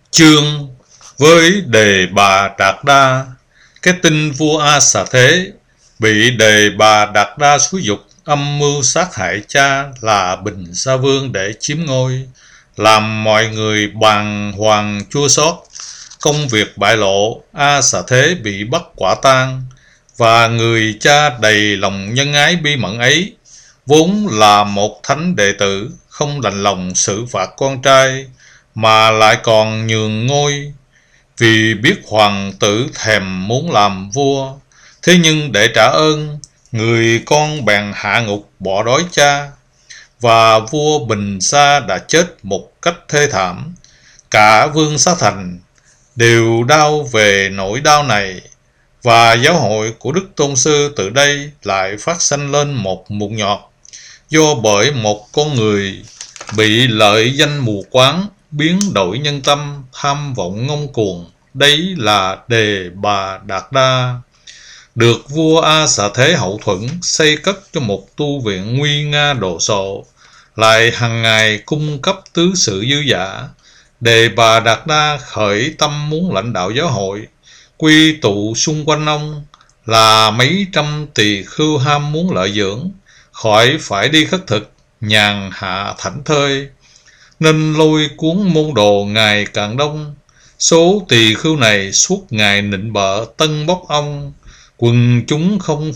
Chương với Đề Bà Đạt Đa. Cái tin vua A Xà Thế bị Đề Bà Đạt Đa xúi giục âm mưu sát hại cha là Bình Sa Vương để chiếm ngôi, làm mọi người bàng hoàng chua xót. Công việc bại lộ, A Xà Thế bị bắt quả tang, và người cha đầy lòng nhân ái bi mẫn ấy, vốn là một thánh đệ tử, không đành lòng xử phạt con trai, mà lại còn nhường ngôi, vì biết hoàng tử thèm muốn làm vua. Thế nhưng để trả ơn, người con bèn hạ ngục bỏ đói cha, và vua Bình Sa đã chết một cách thê thảm. Cả Vương Xá Thành đều đau về nỗi đau này, và giáo hội của Đức Tôn Sư từ đây lại phát sanh lên một mụn nhọt, do bởi một con người bị lợi danh mù quáng biến đổi nhân tâm, tham vọng ngông cuồng. Đấy là Đề Bà Đạt Đa, được vua A Xà Thế hậu thuẫn xây cất cho một tu viện nguy nga đồ sộ, lại hằng ngày cung cấp tứ sự dư dả. Đề Bà Đạt Đa khởi tâm muốn lãnh đạo giáo hội, quy tụ xung quanh ông là mấy trăm tỳ khưu ham muốn lợi dưỡng, khỏi phải đi khất thực, nhàn hạ thảnh thơi, nên lôi cuốn môn đồ ngày càng đông. Số tỳ khưu này suốt ngày nịnh bợ tân bốc ông, quần chúng không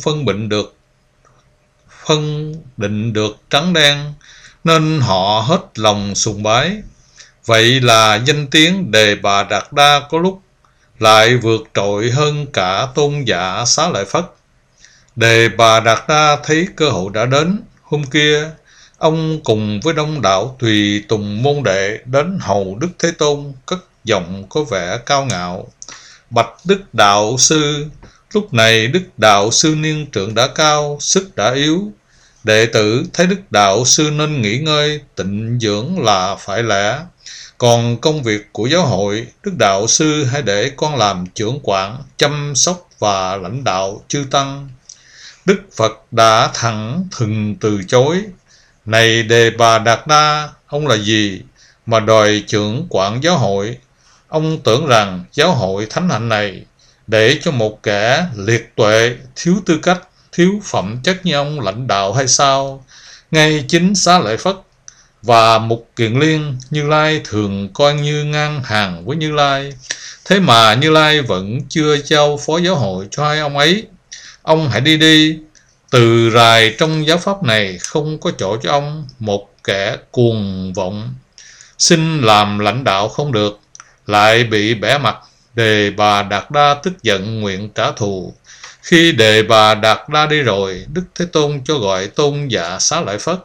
phân định được trắng đen, nên họ hết lòng sùng bái. Vậy là danh tiếng Đề Bà Đạt Đa có lúc lại vượt trội hơn cả tôn giả Xá Lợi Phất. Đề Bà Đạt Đa thấy cơ hội đã đến. Hôm kia, ông cùng với đông đảo tùy tùng môn đệ đến hầu Đức Thế Tôn, cất giọng có vẻ cao ngạo: "Bạch Đức Đạo Sư." Lúc này Đức Đạo Sư niên trượng đã cao, sức đã yếu. Đệ tử thấy Đức Đạo Sư nên nghỉ ngơi tịnh dưỡng là phải lẽ. Còn công việc của giáo hội, Đức Đạo Sư hãy để con làm trưởng quản, chăm sóc và lãnh đạo chư tăng. Đức Phật đã thẳng thừng từ chối: "Này Đề Bà Đạt Đa, ông là gì mà đòi trưởng quản giáo hội? Ông tưởng rằng giáo hội thánh hạnh này để cho một kẻ liệt tuệ, thiếu tư cách, thiếu phẩm chất như ông lãnh đạo hay sao?" Ngay chính Xá Lợi Phất và Mục Kiền Liên, Như Lai thường coi như ngang hàng với Như Lai. Thế mà Như Lai vẫn chưa giao phó giáo hội cho hai ông ấy. Ông hãy đi đi, từ rài trong giáo pháp này không có chỗ cho ông, một kẻ cuồng vọng. Xin làm lãnh đạo không được, lại bị bẻ mặt. Đề Bà Đạt Đa tức giận nguyện trả thù. Khi Đề Bà Đạt Đa đi rồi, Đức Thế Tôn cho gọi tôn giả Xá Lợi Phất.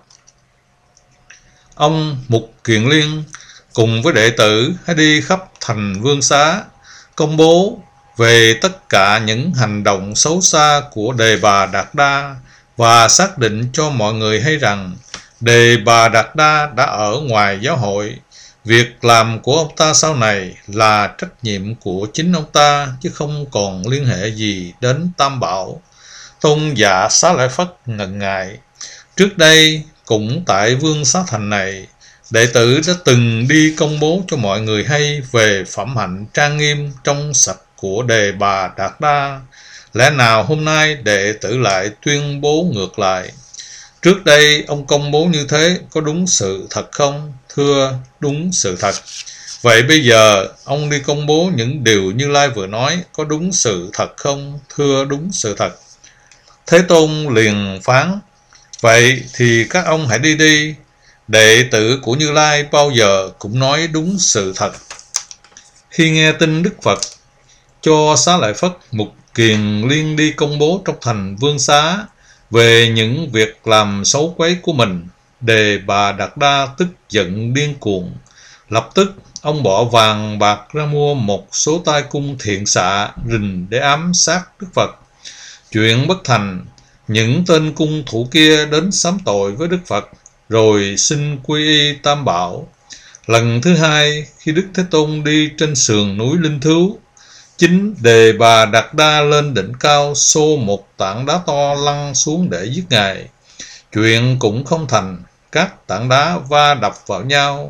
Ông Mục Kiền Liên cùng với đệ tử hãy đi khắp thành Vương Xá, công bố về tất cả những hành động xấu xa của Đề Bà Đạt Đa, và xác định cho mọi người hay rằng Đề Bà Đạt Đa đã ở ngoài giáo hội. Việc làm của ông ta sau này là trách nhiệm của chính ông ta, chứ không còn liên hệ gì đến Tam Bảo. Tôn giả Xá Lợi Phất ngần ngại. Trước đây, cũng tại Vương Xá Thành này, đệ tử đã từng đi công bố cho mọi người hay về phẩm hạnh trang nghiêm trong sạch của Đề Bà Đạt Đa. Lẽ nào hôm nay đệ tử lại tuyên bố ngược lại? Trước đây ông công bố như thế có đúng sự thật không? Thưa, đúng sự thật. Vậy bây giờ ông đi công bố những điều Như Lai vừa nói có đúng sự thật không? Thưa, đúng sự thật. Thế Tôn liền phán: "Vậy thì các ông hãy đi đi. Đệ tử của Như Lai bao giờ cũng nói đúng sự thật." Khi nghe tin Đức Phật cho Xá Lợi Phất, Mục Kiền Liên đi công bố trong thành Vương Xá về những việc làm xấu quấy của mình, Đề Bà Đạt Đa tức giận điên cuồng. Lập tức ông bỏ vàng bạc ra mua một số tai cung thiện xạ rình để ám sát Đức Phật. Chuyện bất thành, những tên cung thủ kia đến sám tội với Đức Phật, rồi xin quy y Tam Bảo. Lần thứ hai, khi Đức Thế Tôn đi trên sườn núi Linh Thứu, chính Đề Bà Đạt Đa lên đỉnh cao xô một tảng đá to lăn xuống để giết Ngài. Chuyện cũng không thành, các tảng đá va đập vào nhau,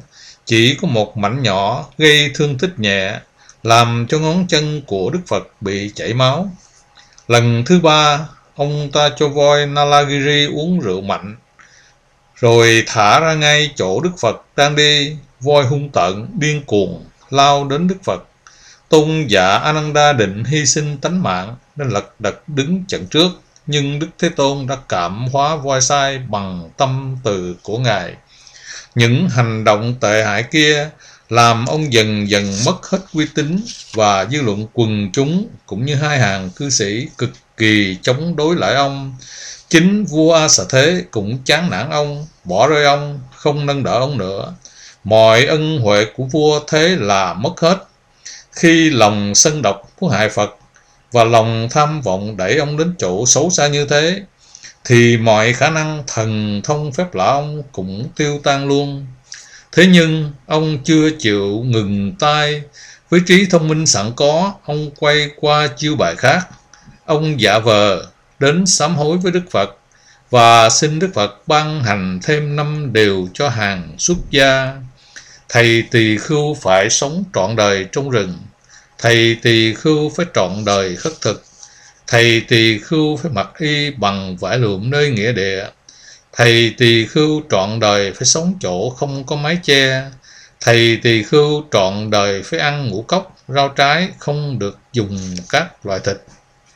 chỉ có một mảnh nhỏ gây thương tích nhẹ, làm cho ngón chân của Đức Phật bị chảy máu. Lần thứ ba, ông ta cho voi Nalagiri uống rượu mạnh, rồi thả ra ngay chỗ Đức Phật đang đi. Voi hung tợn, điên cuồng lao đến Đức Phật. Tôn giả Ananda định hy sinh tánh mạng nên lật đật đứng chặn trước, nhưng Đức Thế Tôn đã cảm hóa voi sai bằng tâm từ của Ngài. Những hành động tệ hại kia làm ông dần dần mất hết uy tín, và dư luận quần chúng cũng như hai hàng cư sĩ cực kỳ chống đối lại ông. Chính vua A Xà Thế cũng chán nản ông, bỏ rơi ông, không nâng đỡ ông nữa. Mọi ân huệ của vua thế là mất hết. Khi lòng sân độc của hại Phật và lòng tham vọng đẩy ông đến chỗ xấu xa như thế, thì mọi khả năng thần thông phép lạ ông cũng tiêu tan luôn. Thế nhưng ông chưa chịu ngừng tay. Với trí thông minh sẵn có, ông quay qua chiêu bài khác. Ông giả vờ đến sám hối với Đức Phật và xin Đức Phật ban hành thêm 5 điều cho hàng xuất gia. Thầy tỳ khưu phải sống trọn đời trong rừng. Thầy tỳ khưu phải trọn đời khất thực. Thầy tỳ khưu phải mặc y bằng vải lụm nơi nghĩa địa. Thầy tỳ khưu trọn đời phải sống chỗ không có mái che. Thầy tỳ khưu trọn đời phải ăn ngũ cốc, rau trái, không được dùng các loại thịt.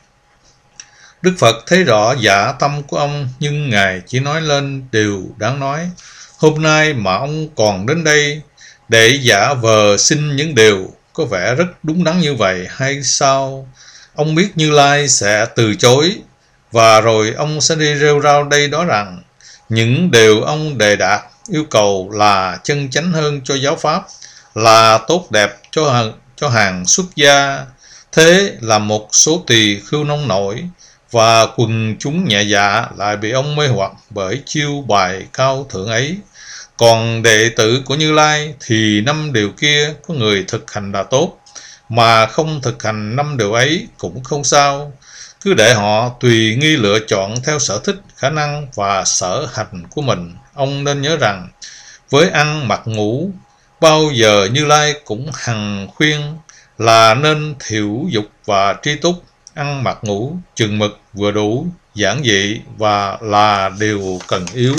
Đức Phật thấy rõ dạ tâm của ông, nhưng Ngài chỉ nói lên điều đáng nói. Hôm nay mà ông còn đến đây để giả vờ xin những điều có vẻ rất đúng đắn như vậy hay sao? Ông biết Như Lai sẽ từ chối, và rồi ông sẽ đi rêu rao đây đó rằng những điều ông đề đạt yêu cầu là chân chánh hơn cho giáo pháp, là tốt đẹp cho hàng xuất gia. Thế là một số tỳ khưu nông nổi và quần chúng nhẹ dạ lại bị ông mê hoặc bởi chiêu bài cao thượng ấy. Còn đệ tử của Như Lai thì 5 điều kia có người thực hành là tốt, mà không thực hành 5 điều ấy cũng không sao. Cứ để họ tùy nghi lựa chọn theo sở thích, khả năng và sở hành của mình. Ông nên nhớ rằng với ăn mặc ngủ, bao giờ Như Lai cũng hằng khuyên là nên thiểu dục và tri túc. Ăn mặc ngủ chừng mực vừa đủ, giản dị và là điều cần yếu.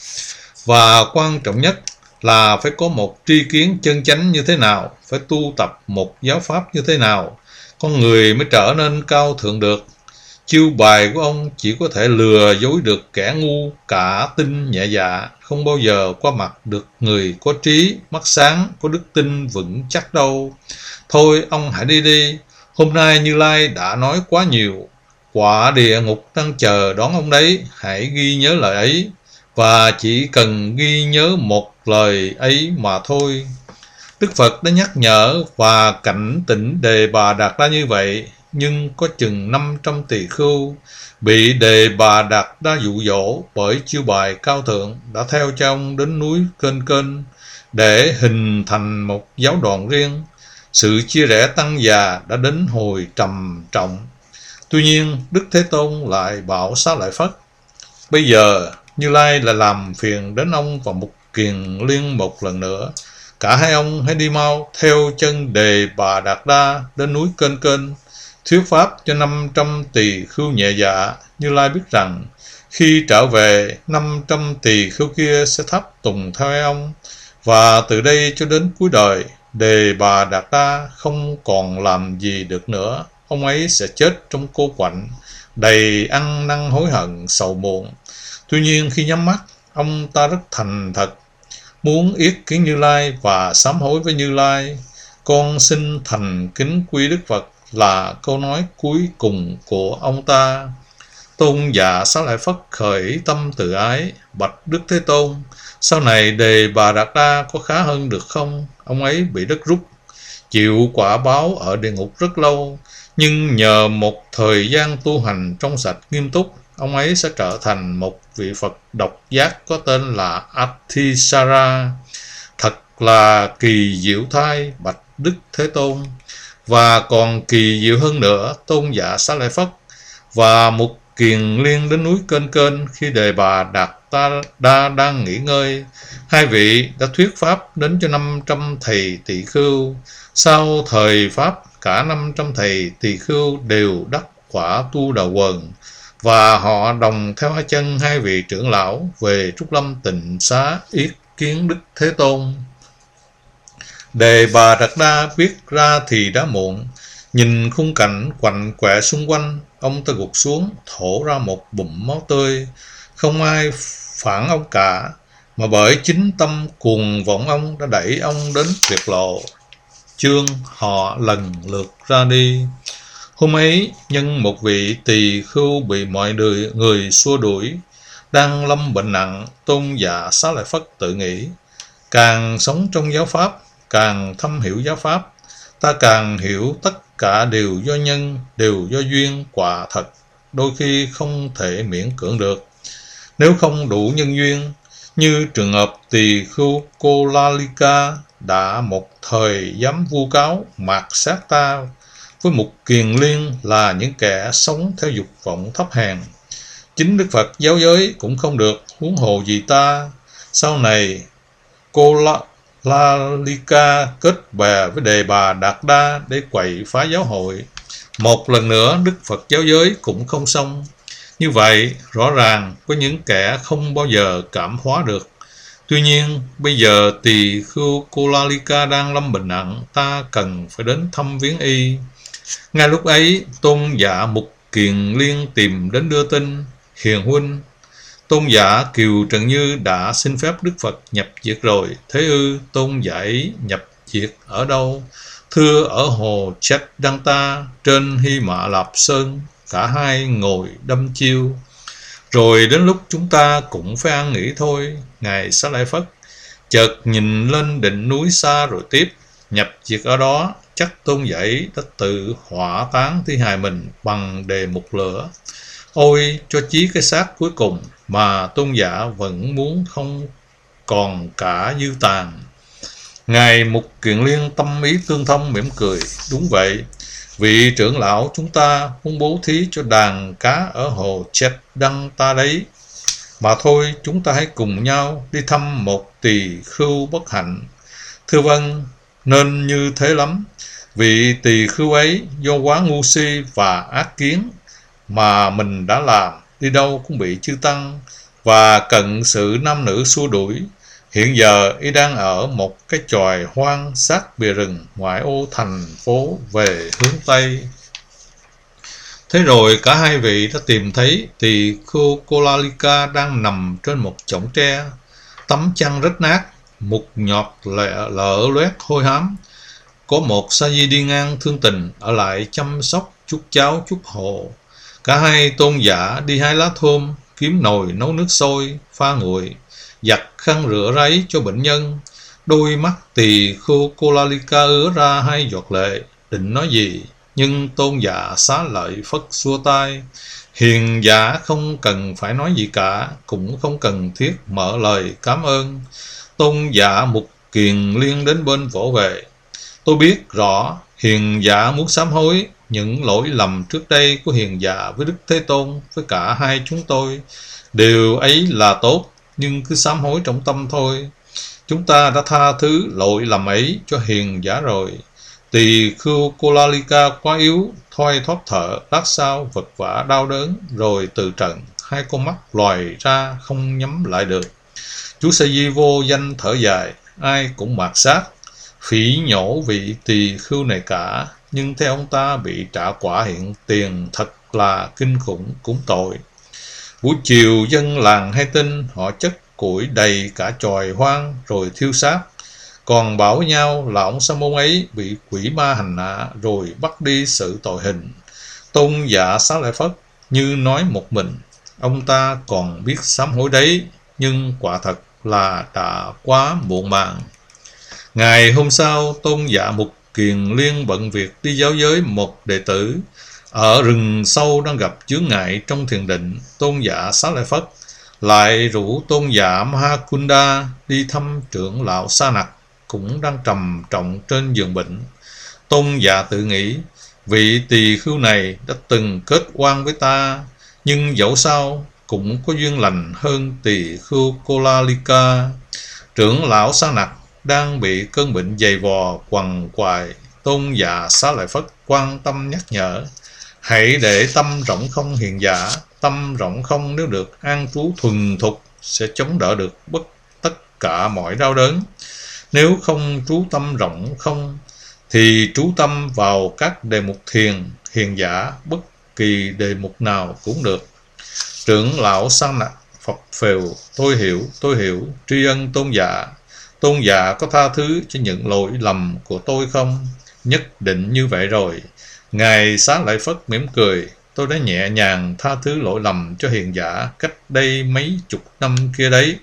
Và quan trọng nhất là phải có một tri kiến chân chánh như thế nào, phải tu tập một giáo pháp như thế nào, con người mới trở nên cao thượng được. Chiêu bài của ông chỉ có thể lừa dối được kẻ ngu cả tin nhẹ dạ, không bao giờ qua mặt được người có trí, mắt sáng, có đức tin vững chắc đâu. Thôi ông hãy đi đi, hôm nay Như Lai đã nói quá nhiều. Quả địa ngục đang chờ đón ông đấy, hãy ghi nhớ lời ấy, và chỉ cần ghi nhớ một lời ấy mà thôi. Đức Phật đã nhắc nhở và cảnh tỉnh Đề Bà Đạt Đa như vậy, nhưng có chừng 500 tỳ khưu bị Đề Bà Đạt Đa dụ dỗ bởi chiêu bài cao thượng đã theo cha ông đến núi Kênh Kênh để hình thành một giáo đoàn riêng. Sự chia rẽ tăng già đã đến hồi trầm trọng. Tuy nhiên Đức Thế Tôn lại bảo Xá Lợi Phất: bây giờ Như Lai lại làm phiền đến ông và Mục Kiền Liên một lần nữa. Cả hai ông hãy đi mau theo chân Đề Bà Đạt Đa đến núi Kênh Kênh, thuyết pháp cho 500 tỳ khưu nhẹ dạ. Như Lai biết rằng khi trở về, 500 tỳ khưu kia sẽ thắp tùng theo ông, và từ đây cho đến cuối đời, Đề Bà Đạt Đa không còn làm gì được nữa. Ông ấy sẽ chết trong cô quạnh, đầy ăn năn hối hận sầu muộn. Tuy nhiên khi nhắm mắt, ông ta rất thành thật, muốn yết kiến Như Lai và sám hối với Như Lai. Con xin thành kính quy Đức Phật là câu nói cuối cùng của ông ta. Tôn giả Xá Lợi Phất khởi tâm từ ái, bạch Đức Thế Tôn: sau này Đề Bà Đạt Đa có khá hơn được không? Ông ấy bị đất rút, chịu quả báo ở địa ngục rất lâu, nhưng nhờ một thời gian tu hành trong sạch nghiêm túc, ông ấy sẽ trở thành một vị Phật độc giác có tên là Athisara. Thật là kỳ diệu thay, bạch Đức Thế Tôn. Và còn kỳ diệu hơn nữa, tôn giả Xá Lợi Phất và Mục Kiền Liên đến núi Kênh Kênh khi Đề Bà Đạt Đa đang nghỉ ngơi. Hai vị đã thuyết pháp đến cho 500 thầy tỳ khưu. Sau thời pháp, cả 500 thầy tỳ khưu đều đắc quả tu đà quần, và họ đồng theo chân hai vị trưởng lão về Trúc Lâm Tịnh Xá yết kiến Đức Thế Tôn. Đề Bà Đạt Đa biết ra thì đã muộn. Nhìn khung cảnh quạnh quẹ xung quanh, ông ta gục xuống, thổ ra một bụng máu tươi. Không ai phản ông cả, mà bởi chính tâm cuồng vọng ông đã đẩy ông đến tuyệt lộ. Chương họ lần lượt ra đi. Hôm ấy, nhân một vị tỳ khưu bị mọi người xua đuổi, đang lâm bệnh nặng, Tôn giả Xá Lợi Phất tự nghĩ: càng sống trong giáo pháp, càng thâm hiểu giáo pháp, ta càng hiểu tất cả đều do nhân, đều do duyên. Quả thật đôi khi không thể miễn cưỡng được. Nếu không đủ nhân duyên, như trường hợp tỳ khưu Cô La Ly-ca đã một thời dám vu cáo mạt sát ta với Mục Kiền Liên là những kẻ sống theo dục vọng thấp hèn. Chính Đức Phật giáo giới cũng không được, huống hồ gì ta. Sau này Cô La Ly-ca kết bè với Đề Bà Đạt Đa để quậy phá giáo hội. Một lần nữa Đức Phật giáo giới cũng không xong. Như vậy rõ ràng có những kẻ không bao giờ cảm hóa được. Tuy nhiên bây giờ tỳ khưu Cô La Ly-ca đang lâm bệnh nặng, ta cần phải đến thăm viếng y. Ngay lúc ấy, Tôn giả Mục Kiền Liên tìm đến đưa tin: hiền huynh, Tôn giả Kiều Trần Như đã xin phép Đức Phật nhập diệt rồi. Thế ư? Tôn giả ấy nhập diệt ở đâu? Thưa ở hồ Chaddanta trên Hy Mã Lạp Sơn. Cả hai ngồi đâm chiêu. Rồi đến lúc chúng ta cũng phải an nghỉ thôi. Ngài Xá Lợi Phất chợt nhìn lên đỉnh núi xa rồi tiếp: nhập diệt ở đó, chắc Tôn giả ấy đã tự hỏa táng thi hài mình bằng đề mục lửa. Ôi, cho chí cái xác cuối cùng mà Tôn giả vẫn muốn không còn cả dư tàn. Ngài Mục Kiền Liên tâm ý tương thông mỉm cười: đúng vậy, vị trưởng lão chúng ta muốn bố thí cho đàn cá ở hồ Chaddanta đấy. Mà thôi, chúng ta hãy cùng nhau đi thăm một tỳ khưu bất hạnh. Thưa vâng, nên như thế lắm. Vị tỳ khưu ấy do quá ngu si và ác kiến mà mình đã làm, đi đâu cũng bị chư tăng và cận sự nam nữ xua đuổi. Hiện giờ y đang ở một cái chòi hoang sát bìa rừng ngoại ô thành phố về hướng Tây. Thế rồi cả hai vị đã tìm thấy tỳ khưu Cô La Ly-ca đang nằm trên một chõng tre, tấm chăn rách nát, mục nhọt lở loét hôi hám. Có một sa di đi ngang thương tình ở lại chăm sóc chút cháo chút hộ. Cả hai tôn giả đi hái lá thơm, kiếm nồi nấu nước sôi pha nguội, giặt khăn rửa ráy cho bệnh nhân. Đôi mắt tỳ khưu Cô La Ly-ca ứa ra hai giọt lệ, định nói gì, nhưng tôn giả Xá Lợi Phất xua tay: hiền giả không cần phải nói gì cả, cũng không cần thiết mở lời cảm ơn. Tôn giả Mục Kiền Liên đến bên vỗ về: tôi biết rõ hiền giả muốn sám hối những lỗi lầm trước đây của hiền giả với Đức Thế Tôn, với cả hai chúng tôi. Điều ấy là tốt, nhưng cứ sám hối trong tâm thôi. Chúng ta đã tha thứ lỗi lầm ấy cho hiền giả rồi. Tỳ khưu Cô La Ly-ca quá yếu, thoi thóp thở, lát sau vật vã đau đớn, rồi từ trận, hai con mắt loài ra không nhắm lại được. Chú Sa Di vô danh thở dài: ai cũng mạt sát, phỉ nhổ vị tỳ khưu này cả, nhưng theo ông ta bị trả quả hiện tiền thật là kinh khủng, cũng tội. Buổi chiều dân làng hay tin, họ chất củi đầy cả chòi hoang rồi thiêu xác, còn bảo nhau là ông sa môn ấy bị quỷ ma hành hạ rồi bắt đi xử tội hình. Tôn giả Xá Lợi Phất như nói một mình: ông ta còn biết sám hối đấy, nhưng quả thật là đã quá muộn màng. Ngày hôm sau, tôn giả Mục Kiền Liên bận việc đi giáo giới một đệ tử ở rừng sâu đang gặp chướng ngại trong thiền định. Tôn giả Xá Lợi Phất lại rủ tôn giả Mahakunda đi thăm trưởng lão Sa Nặc, cũng đang trầm trọng trên giường bệnh. Tôn giả tự nghĩ: vị tỳ khưu này đã từng kết oan với ta, nhưng dẫu sao cũng có duyên lành hơn tỳ khưu Kolalika. Trưởng lão Xá Nặc đang bị cơn bệnh dày vò quằn quại. Tôn giả Xá Lợi Phất quan tâm nhắc nhở: hãy để tâm rộng không hiền giả. Tâm rộng không nếu được an trú thuần thục sẽ chống đỡ được tất cả mọi đau đớn. Nếu không trú tâm rộng không thì trú tâm vào các đề mục thiền hiền giả, bất kỳ đề mục nào cũng được. Trưởng lão Xá Nặc phập phều: tôi hiểu, tri ân tôn giả. Tôn giả có tha thứ cho những lỗi lầm của tôi không? Nhất định như vậy rồi. Ngài Xá Lợi Phất mỉm cười: tôi đã nhẹ nhàng tha thứ lỗi lầm cho hiền giả cách đây mấy chục năm kia đấy.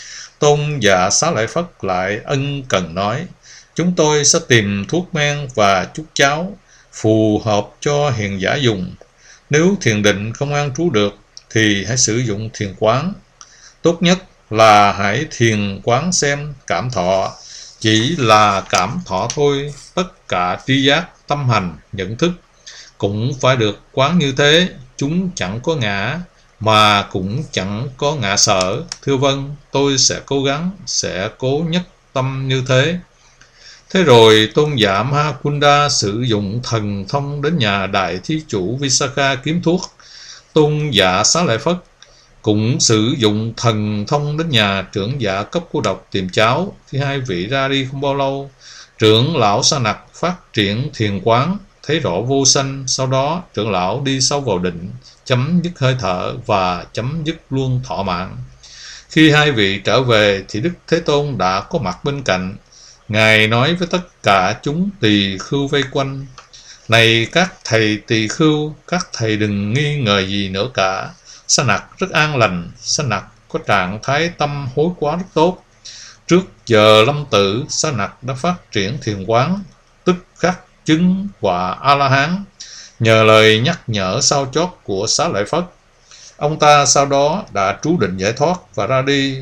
Tôn giả Xá Lợi Phất lại ân cần nói: chúng tôi sẽ tìm thuốc men và chút cháo phù hợp cho hiền giả dùng. Nếu thiền định không an trú được thì hãy sử dụng thiền quán. Tốt nhất là hãy thiền quán xem cảm thọ. Chỉ là cảm thọ thôi, tất cả tri giác, tâm hành, nhận thức cũng phải được quán như thế. Chúng chẳng có ngã mà cũng chẳng có ngã sở. Thưa vâng, tôi sẽ cố gắng, sẽ cố nhất tâm như thế. Thế rồi tôn giả Mahakunda sử dụng thần thông đến nhà đại thí chủ Visakha kiếm thuốc. Tôn giả Xá Lợi Phất cũng sử dụng thần thông đến nhà trưởng giả cấp cô độc tìm cháo. Khi hai vị ra đi không bao lâu, trưởng lão Xá Nặc phát triển thiền quán, thấy rõ vô sanh. Sau đó trưởng lão đi sâu vào định, chấm dứt hơi thở và chấm dứt luôn thọ mạng. Khi hai vị trở về thì Đức Thế Tôn đã có mặt bên cạnh. Ngài nói với tất cả chúng tỳ khưu vây quanh: này các thầy tỳ khưu, các thầy đừng nghi ngờ gì nữa cả. Xá Nặc rất an lành. Xá Nặc có trạng thái tâm hối quá rất tốt. Trước giờ lâm tử, Xá Nặc đã phát triển thiền quán, tức khắc chứng quả A-la-hán nhờ lời nhắc nhở sau chót của Xá Lợi Phất. Ông ta sau đó đã trú định giải thoát và ra đi,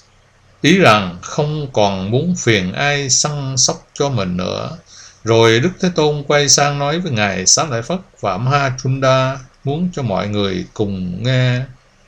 ý rằng không còn muốn phiền ai săn sóc cho mình nữa. Rồi Đức Thế Tôn quay sang nói với Ngài Xá Lợi Phất và Mahachunda, muốn cho mọi người cùng nghe.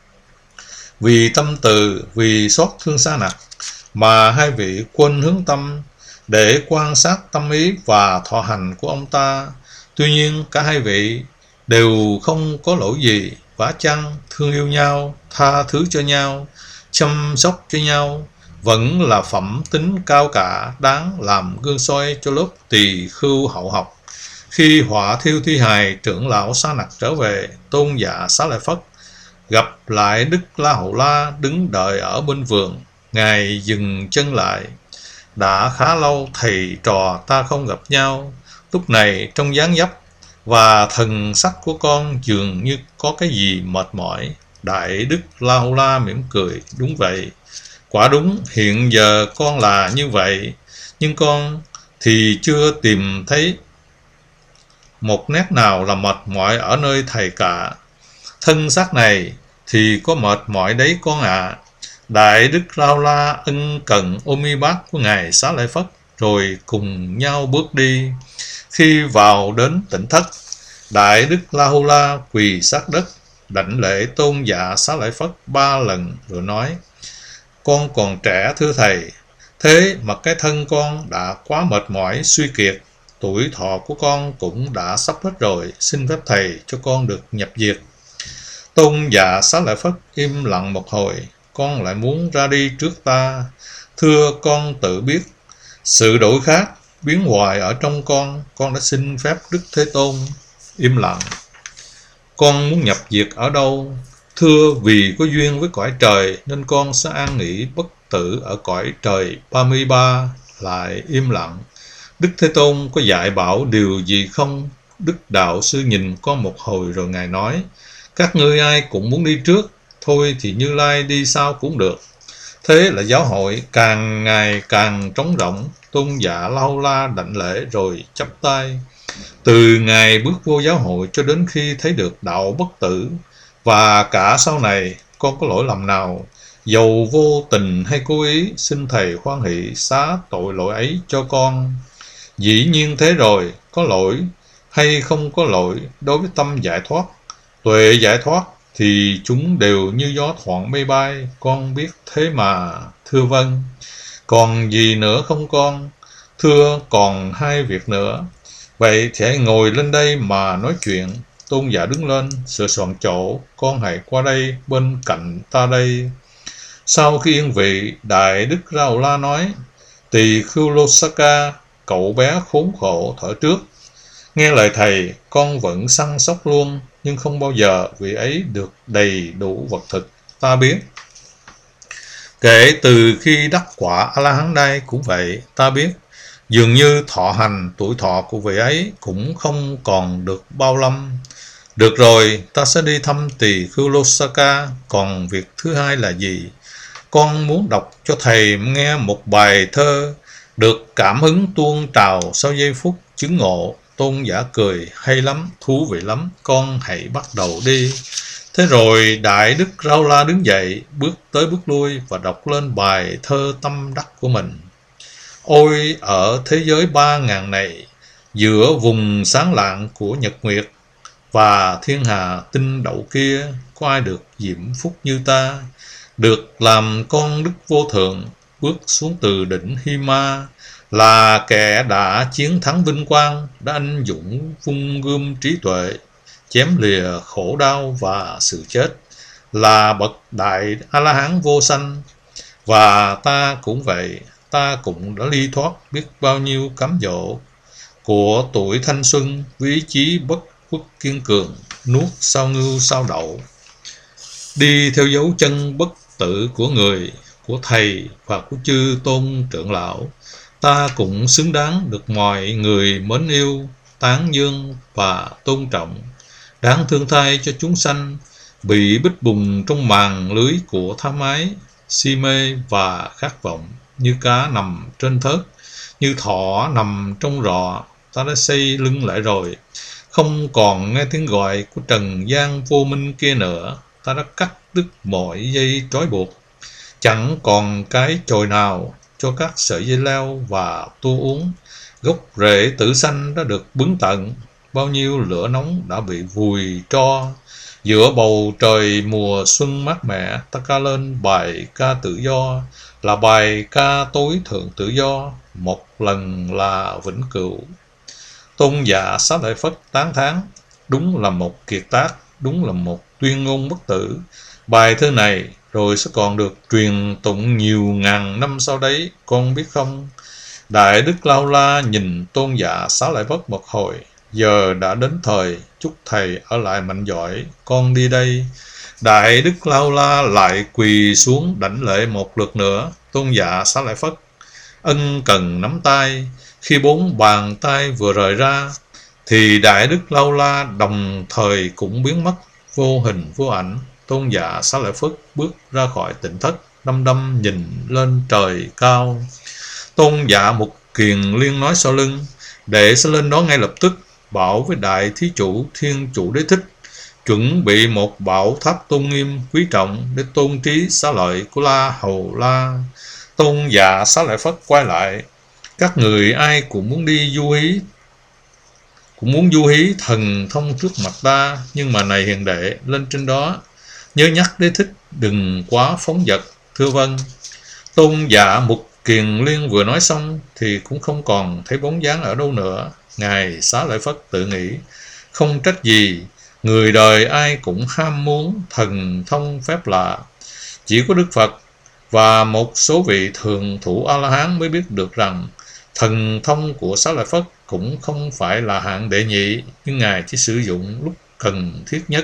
Vì tâm từ, vì xót thương Xá Nặc mà hai vị quên hướng tâm để quan sát tâm ý và thọ hành của ông ta. Tuy nhiên cả hai vị đều không có lỗi gì, vả chăng thương yêu nhau, tha thứ cho nhau, chăm sóc cho nhau, vẫn là phẩm tính cao cả, đáng làm gương soi cho lớp tỳ khưu hậu học. Khi họa thiêu thi hài trưởng lão Xá Nặc trở về, tôn giả Xá Lợi Phất gặp lại Đức La Hầu La đứng đợi ở bên vườn. Ngài dừng chân lại: đã khá lâu thầy trò ta không gặp nhau. Lúc này trong dáng dấp và thần sắc của con dường như có cái gì mệt mỏi. Đại Đức La Hầu La mỉm cười: đúng vậy, quả đúng, hiện giờ con là như vậy, nhưng con thì chưa tìm thấy một nét nào là mệt mỏi ở nơi thầy cả. Thân xác này thì có mệt mỏi đấy con ạ. Đại Đức La Hầu La ân cần ôm y bát của Ngài Xá Lợi Phất, rồi cùng nhau bước đi. Khi vào đến tỉnh thất, Đại Đức La Hầu La quỳ sát đất, đảnh lễ tôn giả Xá Lợi Phất 3 lần rồi nói: con còn trẻ thưa thầy, thế mà cái thân con đã quá mệt mỏi suy kiệt, tuổi thọ của con cũng đã sắp hết rồi, xin phép thầy cho con được nhập diệt. Tôn giả Xá Lợi Phất im lặng một hồi: con lại muốn ra đi trước ta? Thưa con tự biết, sự đổi khác biến hoài ở trong con đã xin phép Đức Thế Tôn. Im lặng. Con muốn nhập diệt ở đâu? Thưa, vì có duyên với cõi trời nên con sẽ an nghỉ bất tử ở cõi trời 33. Lại im lặng. Đức Thế Tôn có dạy bảo điều gì không? Đức Đạo Sư nhìn con một hồi rồi Ngài nói: các ngươi ai cũng muốn đi trước, thôi thì Như Lai đi sau cũng được. Thế là giáo hội càng ngày càng trống rỗng. Tôn giả La Hầu La đảnh lễ rồi chắp tay. Từ ngày bước vô giáo hội cho đến khi thấy được đạo bất tử, và cả sau này, con có lỗi lầm nào, dầu vô tình hay cố ý, xin thầy khoan hỷ xá tội lỗi ấy cho con. Dĩ nhiên thế rồi, có lỗi hay không có lỗi đối với tâm giải thoát, tuệ giải thoát thì chúng đều như gió thoảng mây bay, con biết thế mà. Thưa vâng. Còn gì nữa không con? Thưa, còn hai việc nữa. Vậy thì hãy ngồi lên đây mà nói chuyện. Tôn giả đứng lên, sửa soạn chỗ. Con hãy qua đây, bên cạnh ta đây. Sau khi yên vị, Đại Đức Rao La nói: Tỳ Khưu Lô Sa Ca, cậu bé khốn khổ thở trước. Nghe lời thầy, con vẫn săn sóc luôn, nhưng không bao giờ vị ấy được đầy đủ vật thực. Ta biết. Kể từ khi đắc quả A-la-hán đây cũng vậy, ta biết. Dường như thọ hành, tuổi thọ của vị ấy cũng không còn được bao lâm. Được rồi, ta sẽ đi thăm Tỳ Khưu Lô Sa Ca. Còn việc thứ hai là gì? Con muốn đọc cho thầy nghe một bài thơ được cảm hứng tuôn trào sau giây phút chứng ngộ. Tôn giả cười: hay lắm, thú vị lắm, con hãy bắt đầu đi. Thế rồi Đại Đức Rao La đứng dậy, bước tới bước lui và đọc lên bài thơ tâm đắc của mình. Ôi, ở thế giới 3000 này, giữa vùng sáng lạng của nhật nguyệt và thiên hà tinh đậu kia, có ai được diễm phúc như ta, được làm con đức vô thượng, bước xuống từ đỉnh Hima, là kẻ đã chiến thắng vinh quang, đã anh dũng vung gươm trí tuệ, chém lìa khổ đau và sự chết, là bậc đại A-la-hán vô sanh. Và ta cũng vậy, ta cũng đã ly thoát biết bao nhiêu cám dỗ của tuổi thanh xuân, với ý chí bất khuất kiên cường, nuốt sao ngưu sao đậu, đi theo dấu chân bất tử của người, của thầy và của chư tôn trưởng lão. Ta cũng xứng đáng được mọi người mến yêu, tán dương và tôn trọng, đáng thương thay cho chúng sanh bị bích bùng trong màn lưới của tham ái, si mê và khát vọng. Như cá nằm trên thớt, như thỏ nằm trong rọ, ta đã xây lưng lại rồi, không còn nghe tiếng gọi của trần gian vô minh kia nữa. Ta đã cắt đứt mọi dây trói buộc, chẳng còn cái chồi nào cho các sợi dây leo và tua uốn. Gốc rễ tử sanh đã được bứng tận, bao nhiêu lửa nóng đã bị vùi tro. Giữa bầu trời mùa xuân mát mẻ, ta ca lên bài ca tự do, là bài ca tối thượng tự do, một lần là vĩnh cửu. Tôn giả Xá Lợi Phất tán thán: đúng là một kiệt tác, đúng là một tuyên ngôn bất tử. Bài thơ này rồi sẽ còn được truyền tụng nhiều ngàn năm sau đấy, con biết không? Đại Đức Lao La nhìn Tôn giả Xá Lợi Phất một hồi. Giờ đã đến thời, chúc thầy ở lại mạnh giỏi, con đi đây. Đại Đức Lao La lại quỳ xuống đảnh lễ một lượt nữa. Tôn giả Xá Lợi Phất ân cần nắm tay. Khi 4 bàn tay vừa rời ra, thì Đại Đức Lao La đồng thời cũng biến mất vô hình vô ảnh. Tôn giả Xá Lợi Phất bước ra khỏi tịnh thất, đăm đăm nhìn lên trời cao. Tôn giả Mục Kiền Liên nói sau lưng: đệ sẽ lên đó ngay lập tức, bảo với đại thí chủ Thiên Chủ Đế Thích chuẩn bị một bảo tháp tôn nghiêm quý trọng để tôn trí xá lợi của La Hầu La. Tôn giả Xá Lợi Phất quay lại: các người ai cũng muốn đi du hí, cũng muốn du hí thần thông trước mặt ta, nhưng mà này hiền đệ, lên trên đó nhớ nhắc Đế Thích đừng quá phóng dật. Thưa vâng. Tôn giả Mục Kiền Liên vừa nói xong thì cũng không còn thấy bóng dáng ở đâu nữa. Ngài Xá Lợi Phất tự nghĩ: không trách gì, người đời ai cũng ham muốn thần thông phép lạ, chỉ có Đức Phật và một số vị thường thủ A-la-hán mới biết được rằng thần thông của Xá Lợi Phất cũng không phải là hạng đệ nhị, nhưng Ngài chỉ sử dụng lúc cần thiết nhất.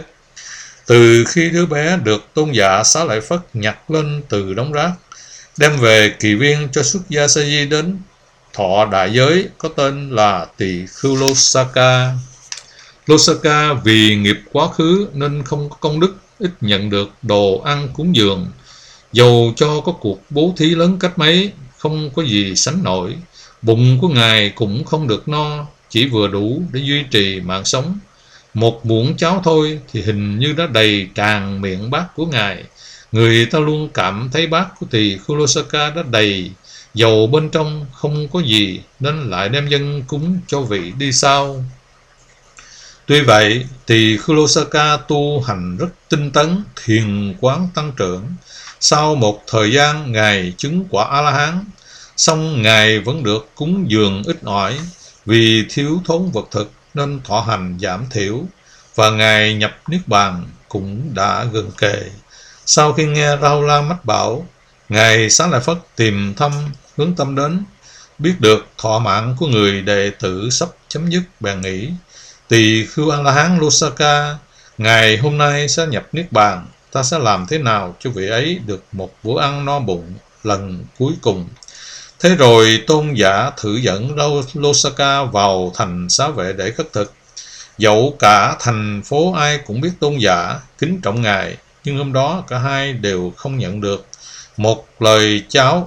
Từ khi đứa bé được Tôn giả Xá Lợi Phất nhặt lên từ đống rác, đem về kỳ viên cho xuất gia sa di đến thọ đại giới, có tên là Tỳ Khưu Lô Sa Ca. Lô Sa Ca vì nghiệp quá khứ nên không có công đức, ít nhận được đồ ăn cúng dường. Dầu cho có cuộc bố thí lớn cách mấy, không có gì sánh nổi. Bụng của Ngài cũng không được no, chỉ vừa đủ để duy trì mạng sống. Một muỗng cháo thôi thì hình như đã đầy tràn miệng bát của Ngài. Người ta luôn cảm thấy bát của Tỳ Khưu Lô Sa Ca đã đầy, dầu bên trong không có gì, nên lại đem dâng cúng cho vị đi sau. Tuy vậy, Tỳ Khưu Lô Sa Ca tu hành rất tinh tấn, thiền quán tăng trưởng. Sau một thời gian Ngài chứng quả A-la-hán, song Ngài vẫn được cúng dường ít ỏi, vì thiếu thốn vật thực nên thọ hành giảm thiểu, và Ngài nhập Niết Bàn cũng đã gần kề. Sau khi nghe Rahula mách bảo, Ngài Xá Lợi Phất tìm thăm hướng tâm đến, biết được thọ mạng của người đệ tử sắp chấm dứt, bèn nghĩ: Tỳ Khưu A-la-hán Lô Sa Ca, Ngài hôm nay sẽ nhập Niết Bàn, ta sẽ làm thế nào cho vị ấy được một bữa ăn no bụng lần cuối cùng. Thế rồi tôn giả thử dẫn Lô Sa Ca vào thành Xá Vệ để khất thực. Dẫu cả thành phố ai cũng biết tôn giả, kính trọng Ngài, nhưng hôm đó cả hai đều không nhận được một lời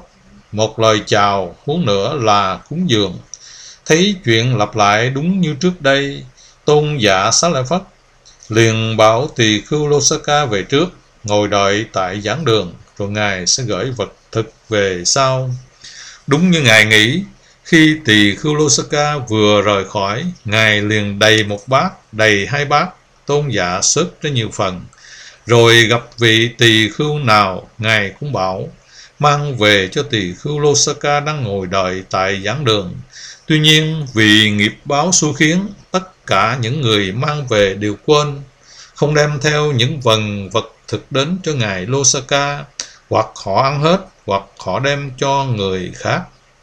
chào, huống nữa là cúng dường. Thấy chuyện lặp lại đúng như trước đây, tôn giả Xá Lợi Phất liền bảo Tỳ Khưu Lô Sa Ca về trước, ngồi đợi tại giảng đường, rồi Ngài sẽ gửi vật thực về sau. Đúng như Ngài nghĩ, khi Tỳ Khưu Lô Sa Ca vừa rời khỏi, Ngài liền đầy một bát, đầy hai bát, tôn giả xớt ra nhiều phần. Rồi gặp vị Tỳ Khưu nào, Ngài cũng bảo mang về cho Tỳ Khưu Lô Sa Ca đang ngồi đợi tại giảng đường. Tuy nhiên, vì nghiệp báo xui khiến, tất cả những người mang về đều quên, không đem theo những vật thực đến cho Ngài Lô Sa Ca, hoặc họ ăn hết, hoặc họ đem cho người khác.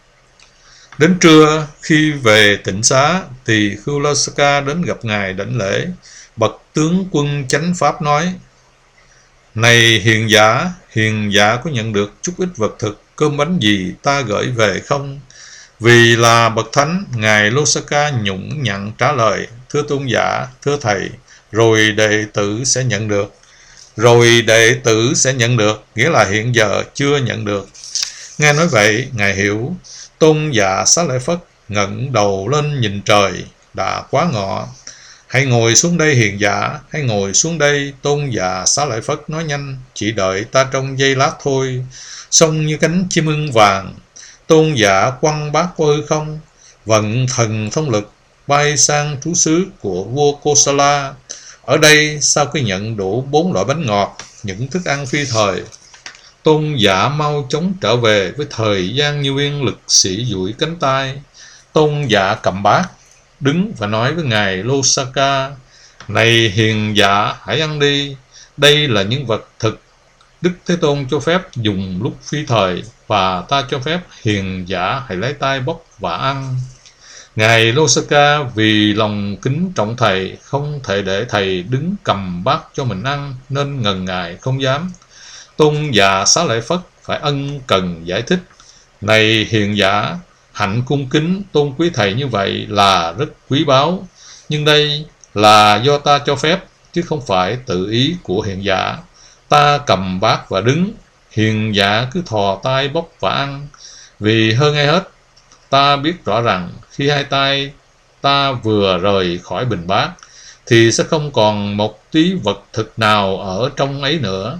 Đến trưa, khi về tịnh xá, Tỳ Khưu Lô Sa Ca đến gặp Ngài đảnh lễ. Bậc tướng quân chánh pháp nói: Này hiền giả có nhận được chút ít vật thực, cơm bánh gì ta gửi về không? Vì là bậc thánh, Ngài Lô Sa Ca nhũng nhặn trả lời: Thưa tôn giả, thưa thầy, rồi đệ tử sẽ nhận được. Rồi đệ tử sẽ nhận được, nghĩa là hiện giờ chưa nhận được. Nghe nói vậy, Ngài hiểu. Tôn giả Xá Lợi Phất ngẩng đầu lên nhìn trời, đã quá ngọ. Hãy ngồi xuống đây hiền giả, hãy ngồi xuống đây. Tôn giả Xá Lợi Phất nói nhanh: Chỉ đợi ta trong giây lát thôi. Xông như cánh chim ưng vàng, tôn giả quăng bát qua hư không, vận thần thông lực bay sang trú xứ của vua Kosala. Ở đây, sau khi nhận đủ 4 loại bánh ngọt, những thức ăn phi thời, tôn giả mau chóng trở về với thời gian như yên lực sĩ duỗi cánh tay. Tôn giả cầm bát, đứng và nói với Ngài Lô Sa Ca: Này hiền giả, hãy ăn đi. Đây là những vật thực Đức Thế Tôn cho phép dùng lúc phi thời, và ta cho phép hiền giả hãy lấy tay bóc và ăn. Ngài Lô Sa Ca vì lòng kính trọng thầy, không thể để thầy đứng cầm bát cho mình ăn, nên ngần ngại không dám. Tôn giả Xá Lợi Phất phải ân cần giải thích: Này hiền giả, hạnh cung kính tôn quý thầy như vậy là rất quý báu, nhưng đây là do ta cho phép, chứ không phải tự ý của hiền giả. Ta cầm bát và đứng, hiền giả cứ thò tay bóc và ăn. Vì hơn ai hết, ta biết rõ rằng khi hai tay ta vừa rời khỏi bình bát, thì sẽ không còn một tí vật thực nào ở trong ấy nữa.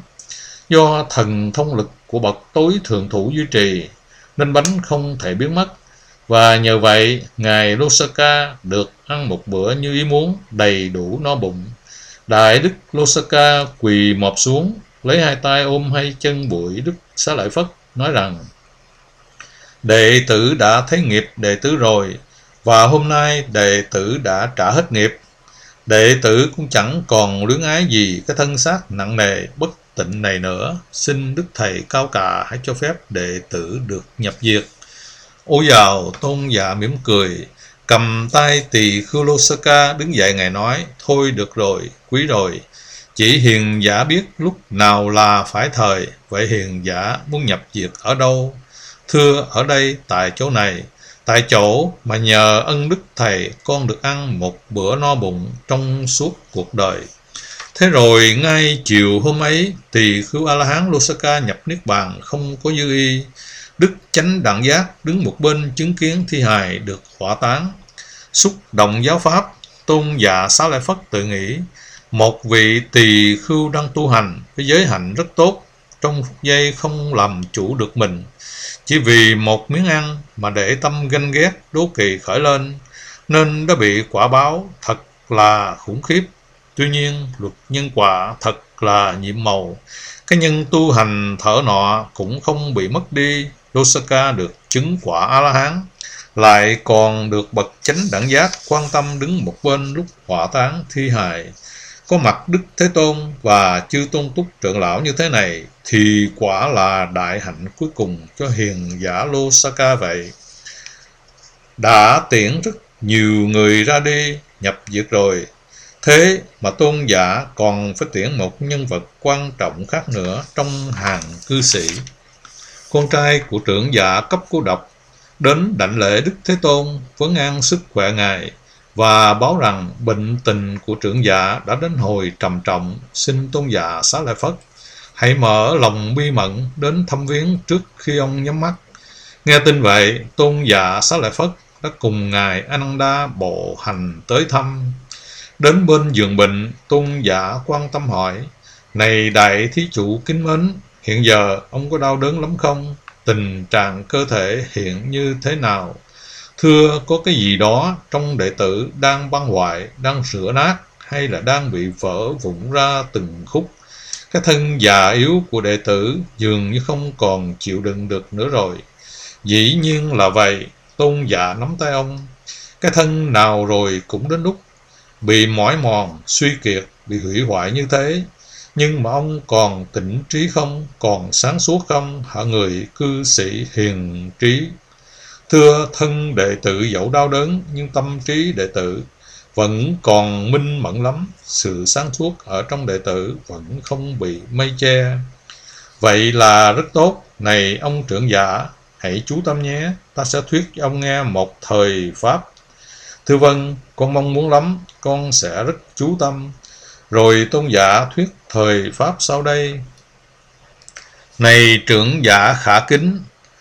Do thần thông lực của bậc tối thượng thủ duy trì, nên bánh không thể biến mất. Và nhờ vậy, Ngài Lô Sa Ca được ăn một bữa như ý muốn, đầy đủ no bụng. Đại Đức Lô Sa Ca quỳ mọp xuống, lấy hai tay ôm hai chân bụi Đức Xá Lợi Phất, nói rằng: Đệ tử đã thấy nghiệp đệ tử rồi, và hôm nay đệ tử đã trả hết nghiệp. Đệ tử cũng chẳng còn luyến ái gì cái thân xác nặng nề bất tịnh này nữa. Xin Đức Thầy cao cả hãy cho phép đệ tử được nhập diệt. Ôi dào, tôn giả mỉm cười, cầm tay Tỳ Khưu Lô Sa Ca đứng dậy. Ngài nói: Thôi được rồi, quý rồi. Chỉ hiền giả biết lúc nào là phải thời. Vậy hiền giả muốn nhập diệt ở đâu? Thưa, ở đây, tại chỗ này, tại chỗ mà nhờ ân đức thầy con được ăn một bữa no bụng trong suốt cuộc đời. Thế rồi ngay chiều hôm ấy, Tỳ Khưu A-la-hán Lô Sa Ca nhập Niết Bàn không có dư y. Đức Chánh Đẳng Giác đứng một bên chứng kiến thi hài được hỏa táng. Xúc động giáo pháp, tôn giả Xá Lợi Phất tự nghĩ: Một vị tỳ khưu đang tu hành với giới hạnh rất tốt, trong phút giây không làm chủ được mình, chỉ vì một miếng ăn mà để tâm ganh ghét đố kỵ khởi lên, nên đã bị quả báo thật là khủng khiếp. Tuy nhiên, luật nhân quả thật là nhiệm màu. Cái nhân tu hành thở nọ cũng không bị mất đi. Losaka được chứng quả A-la-hán, lại còn được bậc chánh đẳng giác quan tâm đứng một bên lúc hỏa táng thi hài. Có mặt Đức Thế Tôn và chư tôn túc trưởng lão như thế này thì quả là đại hạnh cuối cùng cho hiền giả Losaka vậy. Đã tiễn rất nhiều người ra đi nhập diệt rồi, thế mà tôn giả còn phải tiễn một nhân vật quan trọng khác nữa trong hàng cư sĩ. Con trai của trưởng giả Cấp Cô Độc đến đảnh lễ Đức Thế Tôn, vấn an sức khỏe ngài và báo rằng bệnh tình của trưởng giả đã đến hồi trầm trọng, xin tôn giả Xá Lợi Phất hãy mở lòng bi mẫn đến thăm viếng trước khi ông nhắm mắt. Nghe tin vậy, tôn giả Xá Lợi Phất đã cùng ngài Ananda bộ hành tới thăm. Đến bên giường bệnh, tôn giả quan tâm hỏi: này đại thí chủ kính mến, hiện giờ ông có đau đớn lắm không? Tình trạng cơ thể hiện như thế nào? Thưa, có cái gì đó trong đệ tử đang băng hoại, đang rửa nát, hay là đang bị vỡ vụn ra từng khúc? Cái thân già yếu của đệ tử dường như không còn chịu đựng được nữa rồi. Dĩ nhiên là vậy. Tôn giả nắm tay ông. Cái thân nào rồi cũng đến lúc bị mỏi mòn, suy kiệt, bị hủy hoại như thế. Nhưng mà ông còn tỉnh trí không? Còn sáng suốt không? Hả người cư sĩ hiền trí? Thưa, thân đệ tử dẫu đau đớn, nhưng tâm trí đệ tử vẫn còn minh mẫn lắm. Sự sáng suốt ở trong đệ tử vẫn không bị mây che. Vậy là rất tốt. Này ông trưởng giả, hãy chú tâm nhé. Ta sẽ thuyết cho ông nghe một thời pháp. Thưa vâng, con mong muốn lắm. Con sẽ rất chú tâm. Rồi tôn giả thuyết thời pháp sau đây. Này trưởng giả khả kính,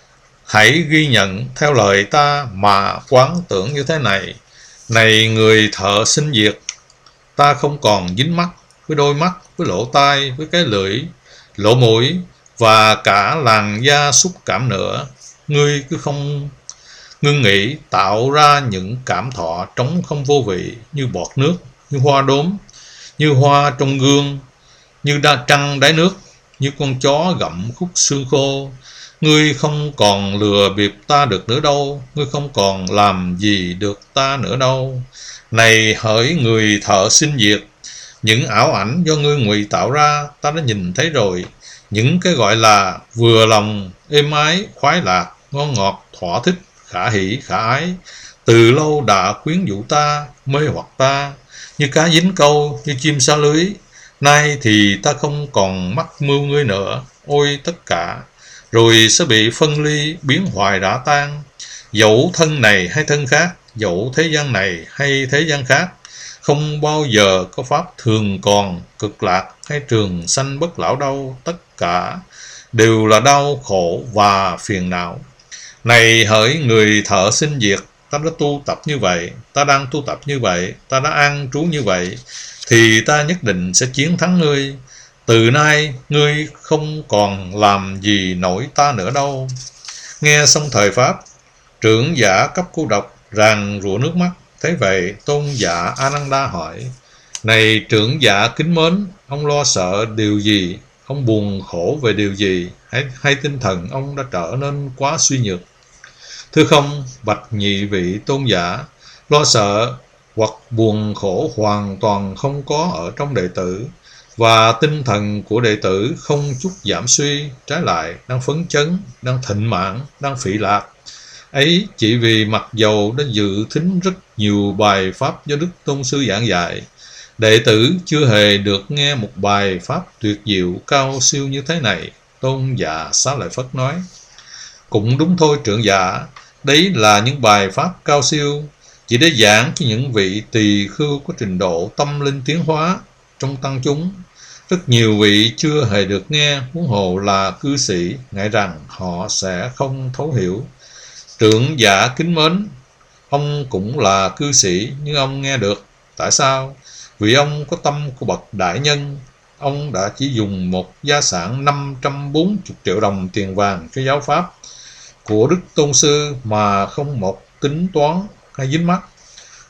hãy ghi nhận theo lời ta mà quán tưởng như thế này. Này người thợ sinh diệt, ta không còn dính mắc với đôi mắt, với lỗ tai, với cái lưỡi, lỗ mũi và cả làn da xúc cảm nữa. Ngươi cứ không ngưng nghĩ tạo ra những cảm thọ trống không vô vị, như bọt nước, như hoa đốm, như hoa trong gương, như trăng đáy nước, như con chó gặm khúc xương khô. Ngươi không còn lừa bịp ta được nữa đâu, ngươi không còn làm gì được ta nữa đâu. Này hỡi người thợ sinh diệt, những ảo ảnh do ngươi ngụy tạo ra ta đã nhìn thấy rồi. Những cái gọi là vừa lòng, êm ái, khoái lạc, ngon ngọt, thỏa thích, khả hỷ, khả ái, từ lâu đã quyến rũ ta, mê hoặc ta, như cá dính câu, như chim sa lưới. Nay thì ta không còn mắc mưu ngươi nữa. Ôi tất cả rồi sẽ bị phân ly, biến hoại rã tan. Dẫu thân này hay thân khác, dẫu thế gian này hay thế gian khác, không bao giờ có pháp thường còn, cực lạc hay trường sanh bất lão đâu. Tất cả đều là đau khổ và phiền não. Này hỡi người thợ sinh diệt, ta đã tu tập như vậy, ta đang tu tập như vậy, ta đã an trú như vậy, thì ta nhất định sẽ chiến thắng ngươi. Từ nay ngươi không còn làm gì nổi ta nữa đâu. Nghe xong thời pháp, trưởng giả Cấp Cô Độc ràn rụa nước mắt. Thế vậy tôn giả Ananda hỏi: này trưởng giả kính mến, ông lo sợ điều gì? Ông buồn khổ về điều gì? Hay tinh thần ông đã trở nên quá suy nhược? Thưa không, bạch nhị vị tôn giả, lo sợ hoặc buồn khổ hoàn toàn không có ở trong đệ tử, và tinh thần của đệ tử không chút giảm suy, trái lại đang phấn chấn, đang thịnh mãn, đang phỉ lạc. Ấy chỉ vì mặc dầu đã dự thính rất nhiều bài pháp do Đức Tôn Sư giảng dạy, đệ tử chưa hề được nghe một bài pháp tuyệt diệu cao siêu như thế này. Tôn giả Xá Lợi Phất nói: cũng đúng thôi trưởng giả, đấy là những bài pháp cao siêu, chỉ để giảng cho những vị tỳ khưu có trình độ tâm linh tiến hóa trong tăng chúng. Rất nhiều vị chưa hề được nghe, huống hồ là cư sĩ, ngại rằng họ sẽ không thấu hiểu. Trưởng giả kính mến, ông cũng là cư sĩ nhưng ông nghe được. Tại sao? Vì ông có tâm của bậc đại nhân. Ông đã chỉ dùng một gia sản 540 triệu đồng tiền vàng cho giáo pháp của Đức Tôn Sư mà không một tính toán hay dính mắc.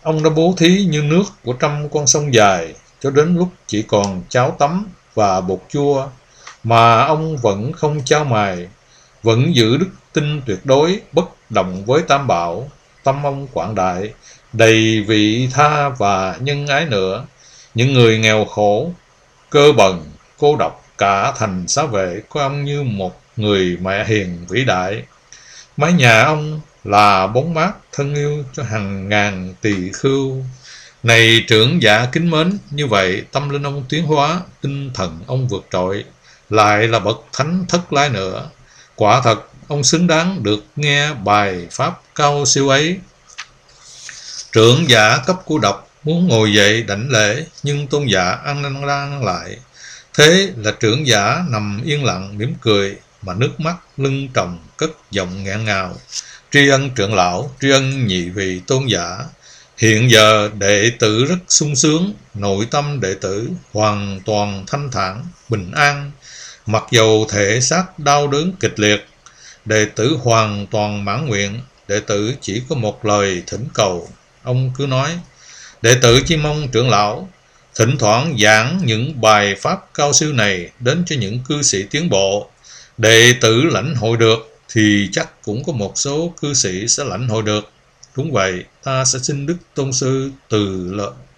Ông đã bố thí như nước của trăm con sông dài, cho đến lúc chỉ còn cháo tắm và bột chua, mà ông vẫn không chao mài, vẫn giữ đức tin tuyệt đối, bất động với tam bảo. Tâm ông quảng đại, đầy vị tha và nhân ái nữa. Những người nghèo khổ, cơ bần, cô độc cả thành xá vệ của ông như một người mẹ hiền vĩ đại. Mái nhà ông là bóng mát thân yêu cho hàng ngàn tỳ khưu. Này trưởng giả kính mến, như vậy tâm linh ông tiến hóa, tinh thần ông vượt trội, lại là bậc thánh thất lai nữa. Quả thật ông xứng đáng được nghe bài pháp cao siêu ấy. Trưởng giả cấp cô độc muốn ngồi dậy đảnh lễ, nhưng tôn giả ăn năn lại. Thế là trưởng giả nằm yên lặng mỉm cười, mà nước mắt lưng tròng cất giọng nghẹn ngào. Tri ân trưởng lão, tri ân nhị vị tôn giả. Hiện giờ đệ tử rất sung sướng, nội tâm đệ tử hoàn toàn thanh thản, bình an. Mặc dầu thể xác đau đớn kịch liệt, đệ tử hoàn toàn mãn nguyện. Đệ tử chỉ có một lời thỉnh cầu. Ông cứ nói, đệ tử chỉ mong trưởng lão thỉnh thoảng giảng những bài pháp cao siêu này đến cho những cư sĩ tiến bộ. Đệ tử lãnh hội được thì chắc cũng có một số cư sĩ sẽ lãnh hội được. Đúng vậy, ta sẽ xin Đức Tôn Sư từ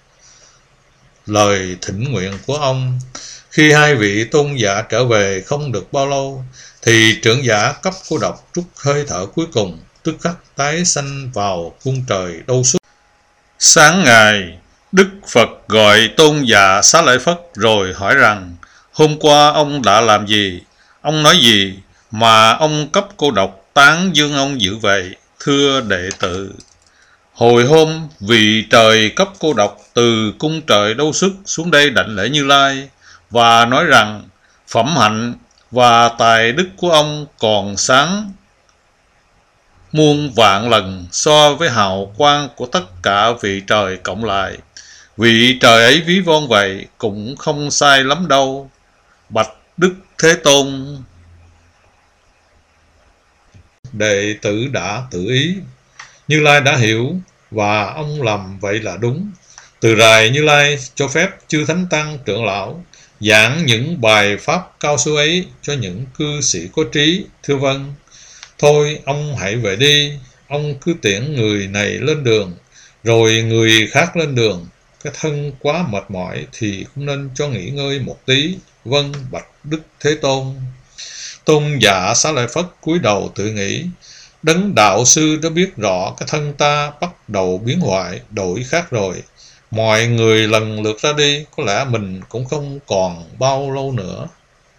lời thỉnh nguyện của ông. Khi hai vị tôn giả trở về không được bao lâu, thì trưởng giả cấp cô độc trút hơi thở cuối cùng, tức khắc tái sanh vào cung trời đâu xuất. Sáng ngày, Đức Phật gọi tôn giả Xá Lợi Phất rồi hỏi rằng, hôm qua ông đã làm gì? Ông nói gì mà ông cấp cô độc tán dương ông dữ vậy? Thưa đệ tử, hồi hôm vị trời cấp cô độc từ cung trời đâu xuất xuống đây đảnh lễ Như Lai, và nói rằng phẩm hạnh và tài đức của ông còn sáng muôn vạn lần so với hào quang của tất cả vị trời cộng lại. Vị trời ấy ví von vậy cũng không sai lắm đâu. Bạch Đức Thế Tôn. Đệ tử đã tự ý, Như Lai đã hiểu, và ông làm vậy là đúng. Từ rày Như Lai cho phép chư thánh tăng trưởng lão giảng những bài pháp cao siêu ấy cho những cư sĩ có trí. Thưa vâng. Thôi ông hãy về đi. Ông cứ tiễn người này lên đường, rồi người khác lên đường. Cái thân quá mệt mỏi thì cũng nên cho nghỉ ngơi một tí. Vâng, bạch Đức Thế Tôn. Tôn giả Xá Lợi Phất cúi đầu tự nghĩ, đấng đạo sư đã biết rõ cái thân ta bắt đầu biến hoại, đổi khác rồi. Mọi người lần lượt ra đi, có lẽ mình cũng không còn bao lâu nữa.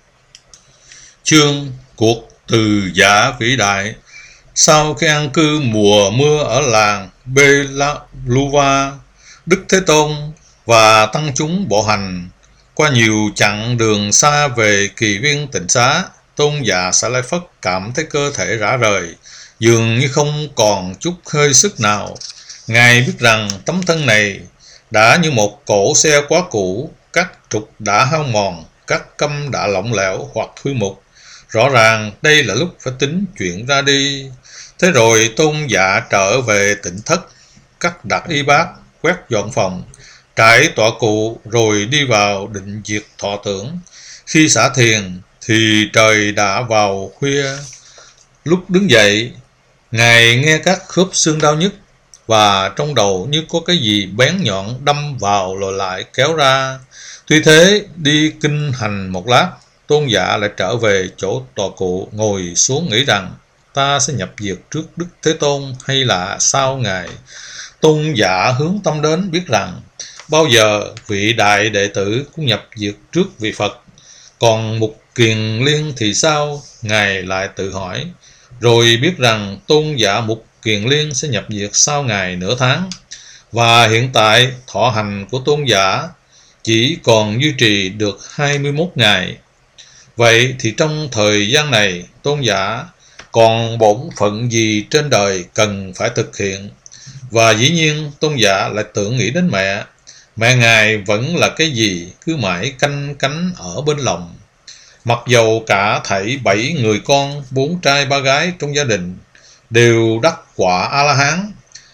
Chương cuộc từ giả vĩ đại. Sau khi an cư mùa mưa ở làng Beluva, Đức Thế Tôn và tăng chúng bộ hành qua nhiều chặng đường xa về Kỳ Viên Tịnh Xá. Tôn giả Xá Lợi Phất cảm thấy cơ thể rã rời, dường như không còn chút hơi sức nào. Ngài biết rằng tấm thân này đã như một cỗ xe quá cũ, các trục đã hao mòn, các câm đã lỏng lẻo hoặc thui mục. Rõ ràng đây là lúc phải tính chuyện ra đi. Thế rồi tôn giả trở về tịnh thất, cắt đặt y bát, quét dọn phòng, trải tọa cụ, rồi đi vào định diệt thọ tưởng. Khi xả thiền thì trời đã vào khuya. Lúc đứng dậy, Ngài nghe các khớp xương đau nhức, và trong đầu như có cái gì bén nhọn đâm vào rồi lại kéo ra. Tuy thế, đi kinh hành một lát, tôn giả lại trở về chỗ tọa cụ, ngồi xuống nghĩ rằng, ta sẽ nhập diệt trước Đức Thế Tôn hay là sau Ngài? Tôn giả hướng tâm đến biết rằng, bao giờ vị đại đệ tử cũng nhập diệt trước vị Phật. Còn Mục Kiền Liên thì sao? Ngài lại tự hỏi. Rồi biết rằng tôn giả Mục Kiền Liên sẽ nhập diệt sau Ngài nửa tháng. Và hiện tại thọ hành của tôn giả chỉ còn duy trì được 21 ngày. Vậy thì trong thời gian này, tôn giả còn bổn phận gì trên đời cần phải thực hiện? Và dĩ nhiên tôn giả lại tưởng nghĩ đến mẹ. Mẹ Ngài vẫn là cái gì cứ mãi canh cánh ở bên lòng. Mặc dầu cả thảy 7 người con, 4 trai 3 gái trong gia đình đều đắc quả A-la-hán,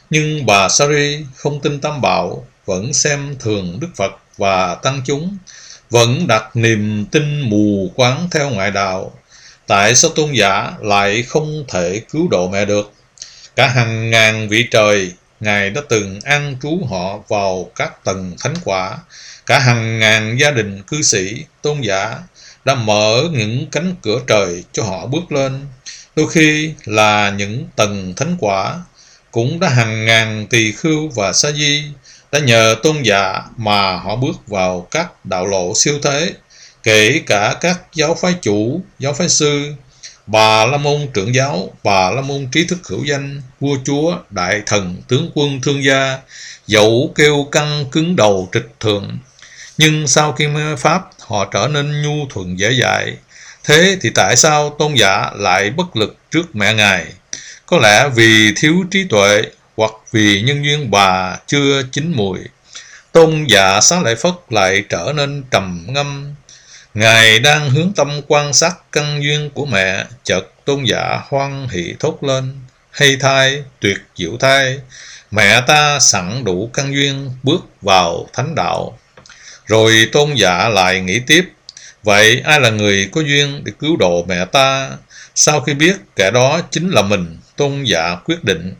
Nhưng bà Sari không tin Tam Bảo, vẫn xem thường Đức Phật và tăng chúng, vẫn đặt niềm tin mù quáng theo ngoại đạo. Tại sao tôn giả lại không thể cứu độ mẹ được? Cả hàng ngàn vị trời, Ngài đã từng an trú họ vào các tầng thánh quả. Cả hàng ngàn gia đình cư sĩ, tôn giả đã mở những cánh cửa trời cho họ bước lên. Đôi khi là những tầng thánh quả. Cũng đã hàng ngàn tỳ khưu và sa di đã nhờ tôn giả mà họ bước vào các đạo lộ siêu thế. Kể cả các giáo phái chủ, giáo phái sư, Bà La Môn trưởng giáo, Bà La Môn trí thức hữu danh, vua chúa, đại thần, tướng quân thương gia, dẫu kêu căng cứng đầu trịch thượng, nhưng sau khi mê pháp họ trở nên nhu thuận dễ dãi. Thế thì tại sao tôn giả lại bất lực trước mẹ Ngài? Có lẽ vì thiếu trí tuệ, hoặc vì nhân duyên bà chưa chín mùi. Tôn giả Xá Lợi Phất lại trở nên trầm ngâm. Ngài đang hướng tâm quan sát căn duyên của mẹ, chợt tôn giả hoan hỷ thốt lên: hay thai, tuyệt diệu thai, mẹ ta sẵn đủ căn duyên bước vào thánh đạo. Rồi tôn giả lại nghĩ tiếp: vậy ai là người có duyên để cứu độ mẹ ta? Sau khi biết kẻ đó chính là mình, tôn giả quyết định: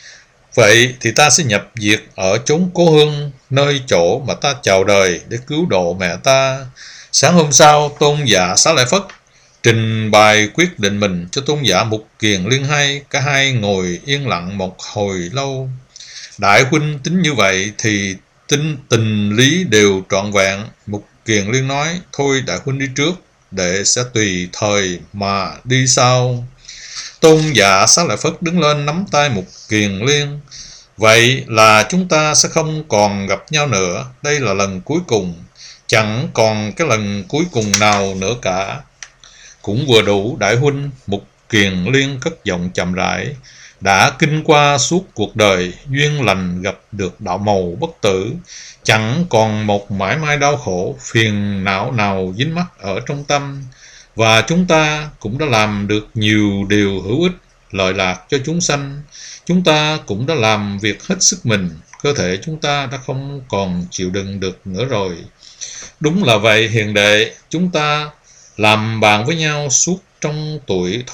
vậy thì ta sẽ nhập diệt ở chốn cố hương, nơi chỗ mà ta chào đời để cứu độ mẹ ta. Sáng hôm sau, tôn giả Xá Lợi Phất trình bày quyết định mình cho tôn giả Mục Kiền Liên hay. Cả hai ngồi yên lặng một hồi lâu. Đại huynh tính như vậy thì tình lý đều trọn vẹn. Mục Kiền Liên nói: thôi đại huynh đi trước, đệ sẽ tùy thời mà đi sau. Tôn giả Xá Lợi Phất đứng lên nắm tay Mục Kiền Liên: vậy là chúng ta sẽ không còn gặp nhau nữa. Đây là lần cuối cùng, chẳng còn cái lần cuối cùng nào nữa cả. Cũng vừa đủ đại huynh, Mục Kiền Liên cất giọng chậm rãi. Đã kinh qua suốt cuộc đời, duyên lành gặp được đạo màu bất tử, chẳng còn một mãi mãi đau khổ, phiền não nào dính mắc ở trong tâm. Và chúng ta cũng đã làm được nhiều điều hữu ích, lợi lạc cho chúng sanh. Chúng ta cũng đã làm việc hết sức mình, cơ thể chúng ta đã không còn chịu đựng được nữa rồi. Đúng là vậy hiền đệ, chúng ta làm bạn với nhau suốt trong tuổi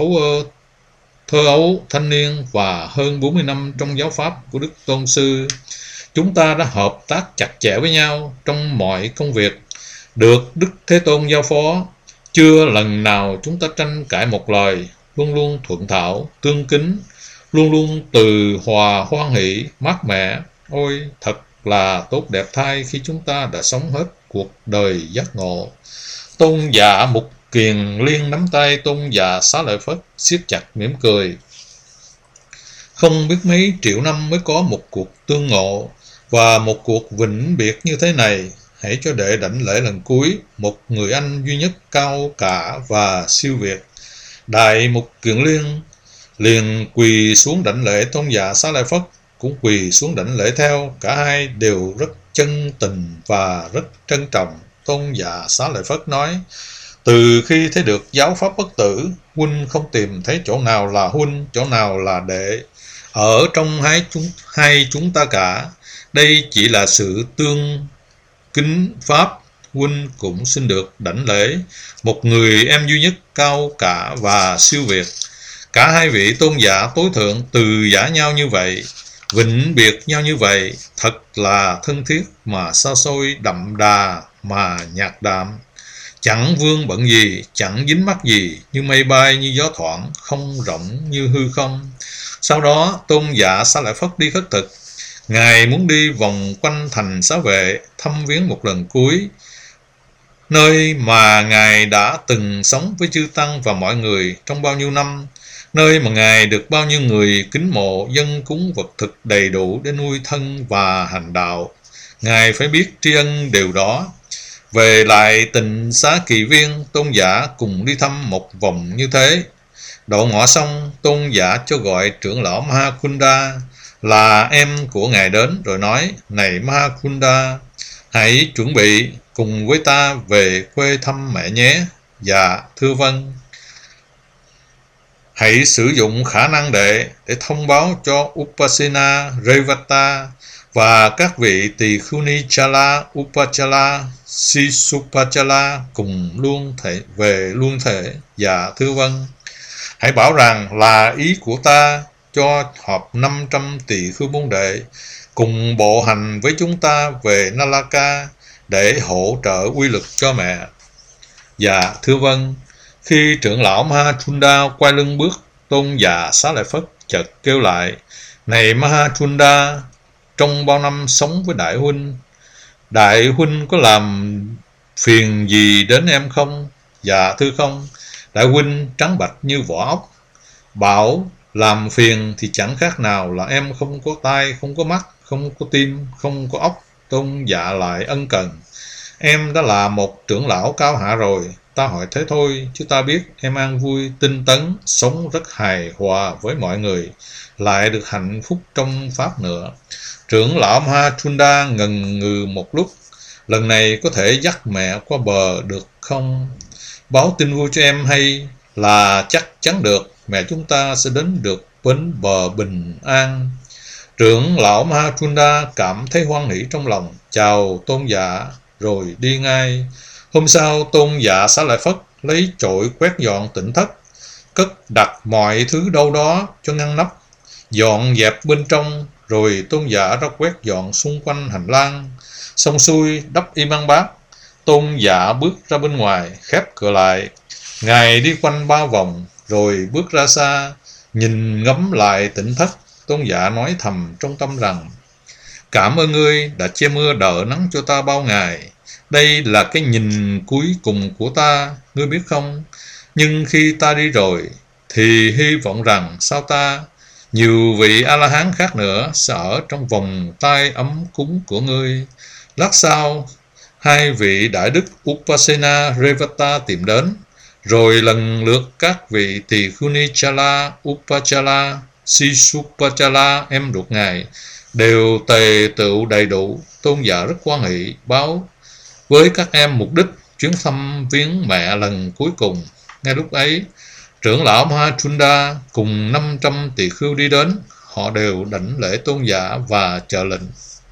thơ ấu, thanh niên và hơn 40 năm trong giáo pháp của Đức Tôn Sư. Chúng ta đã hợp tác chặt chẽ với nhau trong mọi công việc được Đức Thế Tôn giao phó. Chưa lần nào chúng ta tranh cãi một lời, luôn luôn thuận thảo, tương kính, luôn luôn từ hòa hoan hỷ, mát mẻ. Ôi, thật là tốt đẹp thay khi chúng ta đã sống hết cuộc đời giác ngộ. Tôn giả Mục Kiền Liên nắm tay tôn giả Xá Lợi Phất, siết chặt mỉm cười. Không biết mấy triệu năm mới có một cuộc tương ngộ và một cuộc vĩnh biệt như thế này. Hãy cho đệ đảnh lễ lần cuối một người anh duy nhất cao cả và siêu việt. Đại Mục Kiền Liên liền quỳ xuống đảnh lễ tôn giả Xá Lợi Phất, cũng quỳ xuống đảnh lễ theo. Cả hai đều rất chân tình và rất trân trọng. Tôn giả Xá Lợi Phất nói: từ khi thấy được giáo pháp bất tử, huynh không tìm thấy chỗ nào là huynh, chỗ nào là đệ ở trong hai chúng ta cả. Đây chỉ là sự tương kính pháp. Huynh cũng xin được đảnh lễ một người em duy nhất cao cả và siêu việt. Cả hai vị tôn giả tối thượng từ giả nhau như vậy, vĩnh biệt nhau như vậy, thật là thân thiết mà xa xôi, đậm đà mà nhạt đạm. Chẳng vương bận gì, chẳng dính mắc gì, như mây bay, như gió thoảng, không rộng như hư không. Sau đó, tôn giả Xá Lợi Phất đi khất thực. Ngài muốn đi vòng quanh thành Xá Vệ, thăm viếng một lần cuối, nơi mà Ngài đã từng sống với chư Tăng và mọi người trong bao nhiêu năm, nơi mà Ngài được bao nhiêu người kính mộ, dâng cúng vật thực đầy đủ để nuôi thân và hành đạo. Ngài phải biết tri ân điều đó. Về lại Tịnh Xá Kỳ Viên, tôn giả cùng đi thăm một vòng như thế. Đậu ngọ xong, tôn giả cho gọi trưởng lão Mahakunda là em của Ngài đến, rồi nói: này Mahakunda, hãy chuẩn bị cùng với ta về quê thăm mẹ nhé. Dạ, thưa vâng. Hãy sử dụng khả năng để thông báo cho Upasena Revata và các vị tỳ khưu ni Chala, Upachala, Sisupachala cùng về luôn thể. Dạ thưa vâng. Hãy bảo rằng là ý của ta cho họp 500 tỳ khưu môn đệ cùng bộ hành với chúng ta về Nalaka để hỗ trợ uy lực cho mẹ. Dạ thưa vâng. Khi trưởng lão Mahachunda quay lưng bước, Tôn giả Xá Lợi Phất chợt kêu lại: Này Mahachunda, trong bao năm sống với Đại huynh có làm phiền gì đến em không? Dạ thưa không. Đại huynh trắng bạch như vỏ ốc. Bảo làm phiền thì chẳng khác nào là em không có tai, không có mắt, không có tim, không có óc. Tôn giả lại ân cần: Em đã là một trưởng lão cao hạ rồi, ta hỏi thế thôi, chứ ta biết em an vui, tinh tấn, sống rất hài hòa với mọi người, lại được hạnh phúc trong Pháp nữa. Trưởng lão Mahachunda ngần ngừ một lúc: Lần này có thể dắt mẹ qua bờ được không? Báo tin vui cho em hay là chắc chắn được, mẹ chúng ta sẽ đến được bến bờ bình an. Trưởng lão Mahachunda cảm thấy hoan hỷ trong lòng, chào Tôn giả rồi đi ngay. Hôm sau, Tôn giả Xá Lợi Phất lấy chổi quét dọn tỉnh thất, cất đặt mọi thứ đâu đó cho ngăn nắp, dọn dẹp bên trong, rồi Tôn giả ra quét dọn xung quanh hành lang. Xong xuôi đắp y mang bát, Tôn giả bước ra bên ngoài, khép cửa lại. Ngài đi quanh 3 vòng, rồi bước ra xa, nhìn ngắm lại tỉnh thất. Tôn giả nói thầm trong tâm rằng: Cảm ơn ngươi đã che mưa đỡ nắng cho ta bao ngày. Đây là cái nhìn cuối cùng của ta, ngươi biết không? Nhưng khi ta đi rồi, thì hy vọng rằng sau ta, nhiều vị A-la-hán khác nữa sẽ ở trong vòng tay ấm cúng của ngươi. Lát sau, 2 vị đại đức Upasena Revata tìm đến, rồi lần lượt các vị tỳ khưu ni Chala, Upachala, Sisupachala em ruột ngài đều tề tựu đầy đủ. Tôn giả rất hoan hỷ báo với các em mục đích chuyến thăm viếng mẹ lần cuối cùng. Ngay lúc ấy, trưởng lão Mahachunda cùng 500 tỳ khưu đi đến. Họ đều đảnh lễ Tôn giả và chờ lệnh.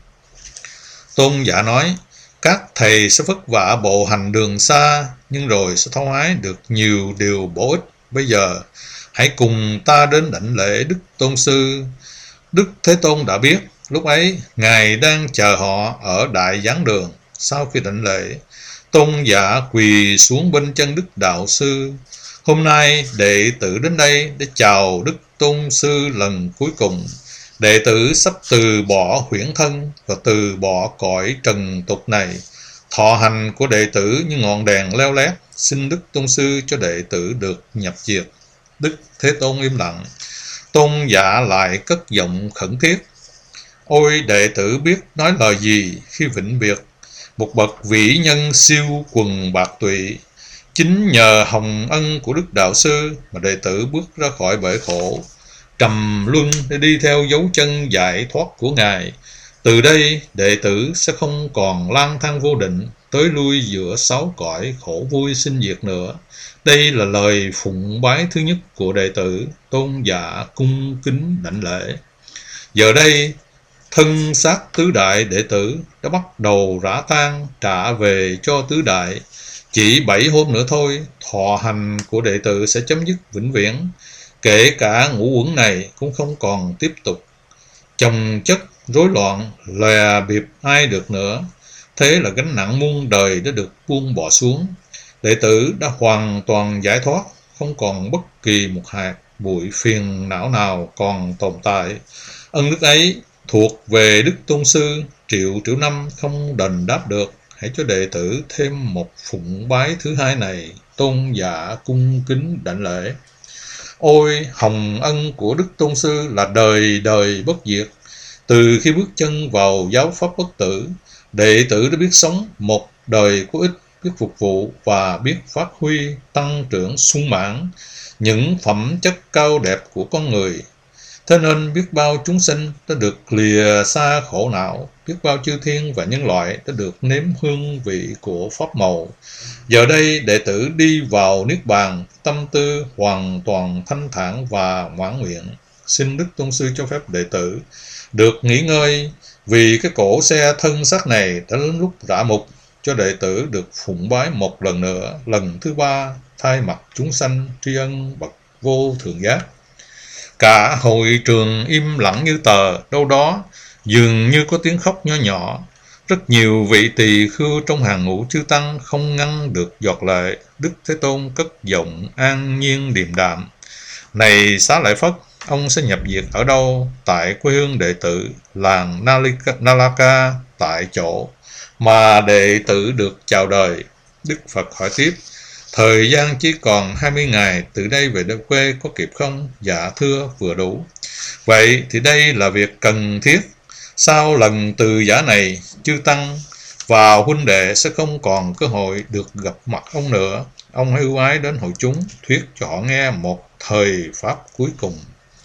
Tôn giả nói: Các thầy sẽ vất vả bộ hành đường xa, nhưng rồi sẽ thu hái được nhiều điều bổ ích. Bây giờ hãy cùng ta đến đảnh lễ Đức Tôn Sư. Đức Thế Tôn đã biết, lúc ấy Ngài đang chờ họ ở Đại Giảng Đường. Sau khi đảnh lễ, Tôn giả quỳ xuống bên chân Đức Đạo Sư. Hôm nay đệ tử đến đây để chào Đức Tôn Sư lần cuối cùng. Đệ tử sắp từ bỏ huyễn thân và từ bỏ cõi trần tục này. Thọ hành của đệ tử như ngọn đèn leo lét. Xin Đức Tôn Sư cho đệ tử được nhập diệt. Đức Thế Tôn im lặng. Tôn giả lại cất giọng khẩn thiết: Ôi đệ tử biết nói lời gì khi vĩnh biệt một bậc vĩ nhân siêu quần bạc tụy. Chính nhờ hồng ân của Đức Đạo Sư mà đệ tử bước ra khỏi bể khổ trầm luân để đi theo dấu chân giải thoát của Ngài. Từ đây đệ tử sẽ không còn lang thang vô định, tới lui giữa 6 cõi khổ vui sinh diệt nữa. Đây là lời phụng bái thứ nhất của đệ tử. Tôn giả cung kính đảnh lễ. Giờ đây, thân xác tứ đại đệ tử đã bắt đầu rã tan, trả về cho tứ đại. Chỉ 7 hôm nữa thôi, thọ hành của đệ tử sẽ chấm dứt vĩnh viễn. Kể cả ngũ uẩn này cũng không còn tiếp tục chồng chất rối loạn lòe bịp ai được nữa. Thế là gánh nặng muôn đời đã được buông bỏ xuống. Đệ tử đã hoàn toàn giải thoát, không còn bất kỳ một hạt bụi phiền não nào còn tồn tại. Ân đức ấy thuộc về Đức Tôn Sư, triệu năm không đền đáp được. Hãy cho đệ tử thêm một phụng bái thứ hai này. Tôn giả cung kính đảnh lễ. Ôi hồng ân của Đức Tôn Sư là đời đời bất diệt. Từ khi bước chân vào giáo pháp bất tử, đệ tử đã biết sống một đời có ích, biết phục vụ và biết phát huy, tăng trưởng sung mãn những phẩm chất cao đẹp của con người. Thế nên biết bao chúng sinh đã được lìa xa khổ não, biết bao chư thiên và nhân loại đã được nếm hương vị của pháp màu. Giờ đây đệ tử đi vào niết bàn, tâm tư hoàn toàn thanh thản và mãn nguyện. Xin Đức Tôn Sư cho phép đệ tử được nghỉ ngơi, vì cái cỗ xe thân xác này đã đến lúc rã mục, cho đệ tử được phụng bái một lần nữa, lần thứ ba, thay mặt chúng sanh tri ân bậc vô thượng giác. Cả hội trường im lặng như tờ, đâu đó dường như có tiếng khóc nho nhỏ. Rất nhiều vị tỳ khưu trong hàng ngũ chư tăng không ngăn được giọt lệ. Đức Thế Tôn cất giọng an nhiên điềm đạm: Này Xá Lợi Phất, ông sẽ nhập diệt ở đâu? Tại quê hương đệ tử, làng Nalaka, tại chỗ mà đệ tử được chào đời. Đức Phật hỏi tiếp: Thời gian chỉ còn 20 ngày, từ đây về nơi quê có kịp không? Dạ thưa, vừa đủ. Vậy thì đây là việc cần thiết. Sau lần từ giả này, chư tăng và huynh đệ sẽ không còn cơ hội được gặp mặt ông nữa. Ông hãy ưu ái đến hội chúng, thuyết cho họ nghe một thời pháp cuối cùng.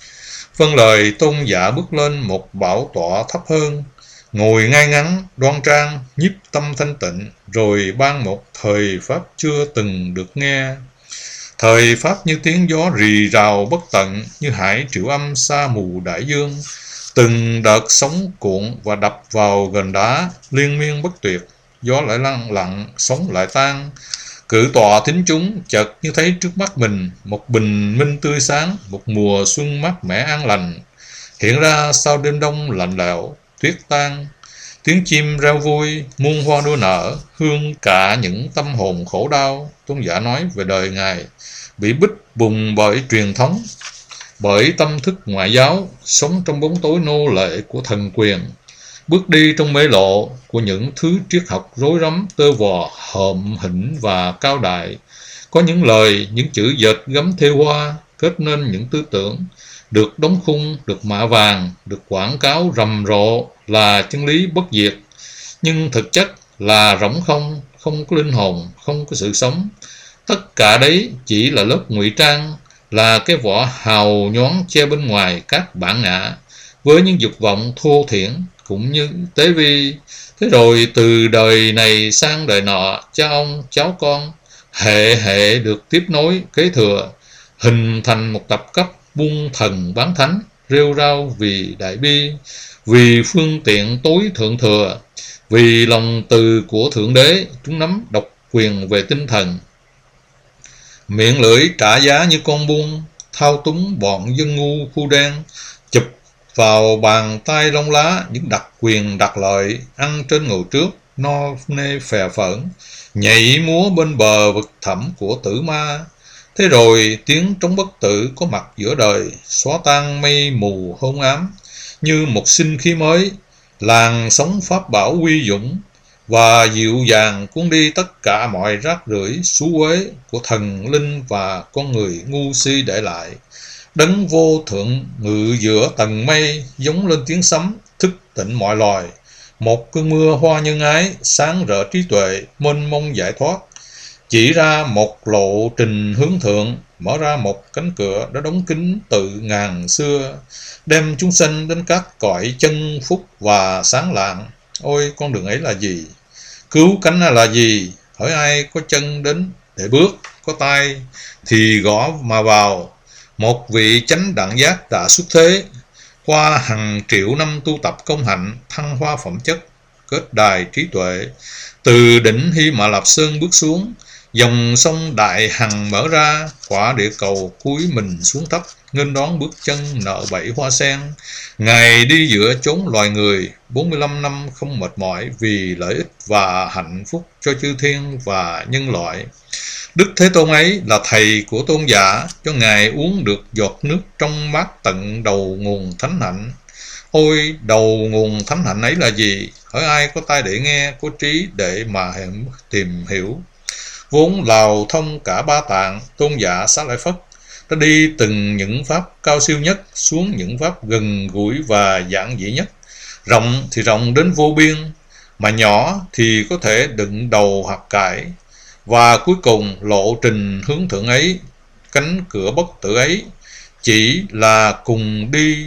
Vâng lời, tôn giả bước lên một bảo tọa thấp hơn, ngồi ngay ngắn, đoan trang, nhiếp tâm thanh tịnh, rồi ban một thời pháp chưa từng được nghe. Thời pháp như tiếng gió rì rào bất tận, như hải triệu âm sa mù đại dương. Từng đợt sóng cuộn và đập vào gần đá, liên miên bất tuyệt. Gió lại lặng lặng, sóng lại tan. Cử tọa thính chúng, chợt như thấy trước mắt mình một bình minh tươi sáng, một mùa xuân mát mẻ an lành. Hiện ra sau đêm đông lạnh lẽo, tuyết tan. Tiếng chim reo vui, muôn hoa đua nở, hương cả những tâm hồn khổ đau. Tôn giả nói về đời Ngài bị bích bùng bởi truyền thống, bởi tâm thức ngoại giáo, sống trong bóng tối nô lệ của thần quyền, bước đi trong mê lộ của những thứ triết học rối rắm, tơ vò, hợm hĩnh và cao đại. Có những lời, những chữ dệt gấm thêu hoa, kết nên những tư tưởng, được đóng khung, được mạ vàng, được quảng cáo rầm rộ là chân lý bất diệt, nhưng thực chất là rỗng không, không có linh hồn, không có sự sống. Tất cả đấy chỉ là lớp ngụy trang, là cái vỏ hào nhoáng che bên ngoài các bản ngã, với những dục vọng thô thiển cũng như tế vi. Thế rồi từ đời này sang đời nọ, cha ông, cháu con, hệ hệ được tiếp nối, kế thừa, hình thành một tập cấp buôn thần bán thánh, rêu rao vì đại bi, vì phương tiện tối thượng thừa, vì lòng từ của Thượng Đế. Chúng nắm độc quyền về tinh thần, miệng lưỡi trả giá như con buôn, thao túng bọn dân ngu khu đen, chụp vào bàn tay lông lá những đặc quyền đặc lợi, ăn trên ngồi trước, no nê phè phởn, nhảy múa bên bờ vực thẳm của tử ma. Thế rồi tiếng trống bất tử có mặt giữa đời, xóa tan mây mù hôn ám, như một sinh khí mới, làn sóng pháp bảo uy dũng và dịu dàng cuốn đi tất cả mọi rác rưởi xú uế của thần linh và con người ngu si để lại. Đấng vô thượng ngự giữa tầng mây, giống lên tiếng sấm, thức tỉnh mọi loài. Một cơn mưa hoa nhân ái, sáng rỡ trí tuệ, mênh mông giải thoát, chỉ ra một lộ trình hướng thượng, mở ra một cánh cửa đã đóng kín từ ngàn xưa, đem chúng sanh đến các cõi chân phúc và sáng lạng. Ôi, con đường ấy là gì? Cứu cánh là gì? Hỏi ai có chân đến để bước, có tay thì gõ mà vào. Một vị chánh đẳng giác đã xuất thế, qua hàng triệu năm tu tập công hạnh, thăng hoa phẩm chất, kết đài trí tuệ, từ đỉnh Hy Mã Lạp Sơn bước xuống, dòng sông Đại Hằng mở ra, quả địa cầu cúi mình xuống thấp, nghênh đón bước chân nợ bảy hoa sen. Ngài đi giữa chốn loài người, 45 năm không mệt mỏi, vì lợi ích và hạnh phúc cho chư thiên và nhân loại. Đức Thế Tôn ấy là thầy của tôn giả, cho Ngài uống được giọt nước trong mát tận đầu nguồn thánh hạnh. Ôi, đầu nguồn thánh hạnh ấy là gì? Hỏi ai có tai để nghe, có trí để mà tìm hiểu. Vốn lào thông cả ba tạng, tôn giả Xá Lợi Phất đã đi từng những pháp cao siêu nhất, xuống những pháp gần gũi và giản dị nhất. Rộng thì rộng đến vô biên, mà nhỏ thì có thể đựng đầu hạt cải. Và cuối cùng lộ trình hướng thượng ấy, cánh cửa bất tử ấy, chỉ là cùng đi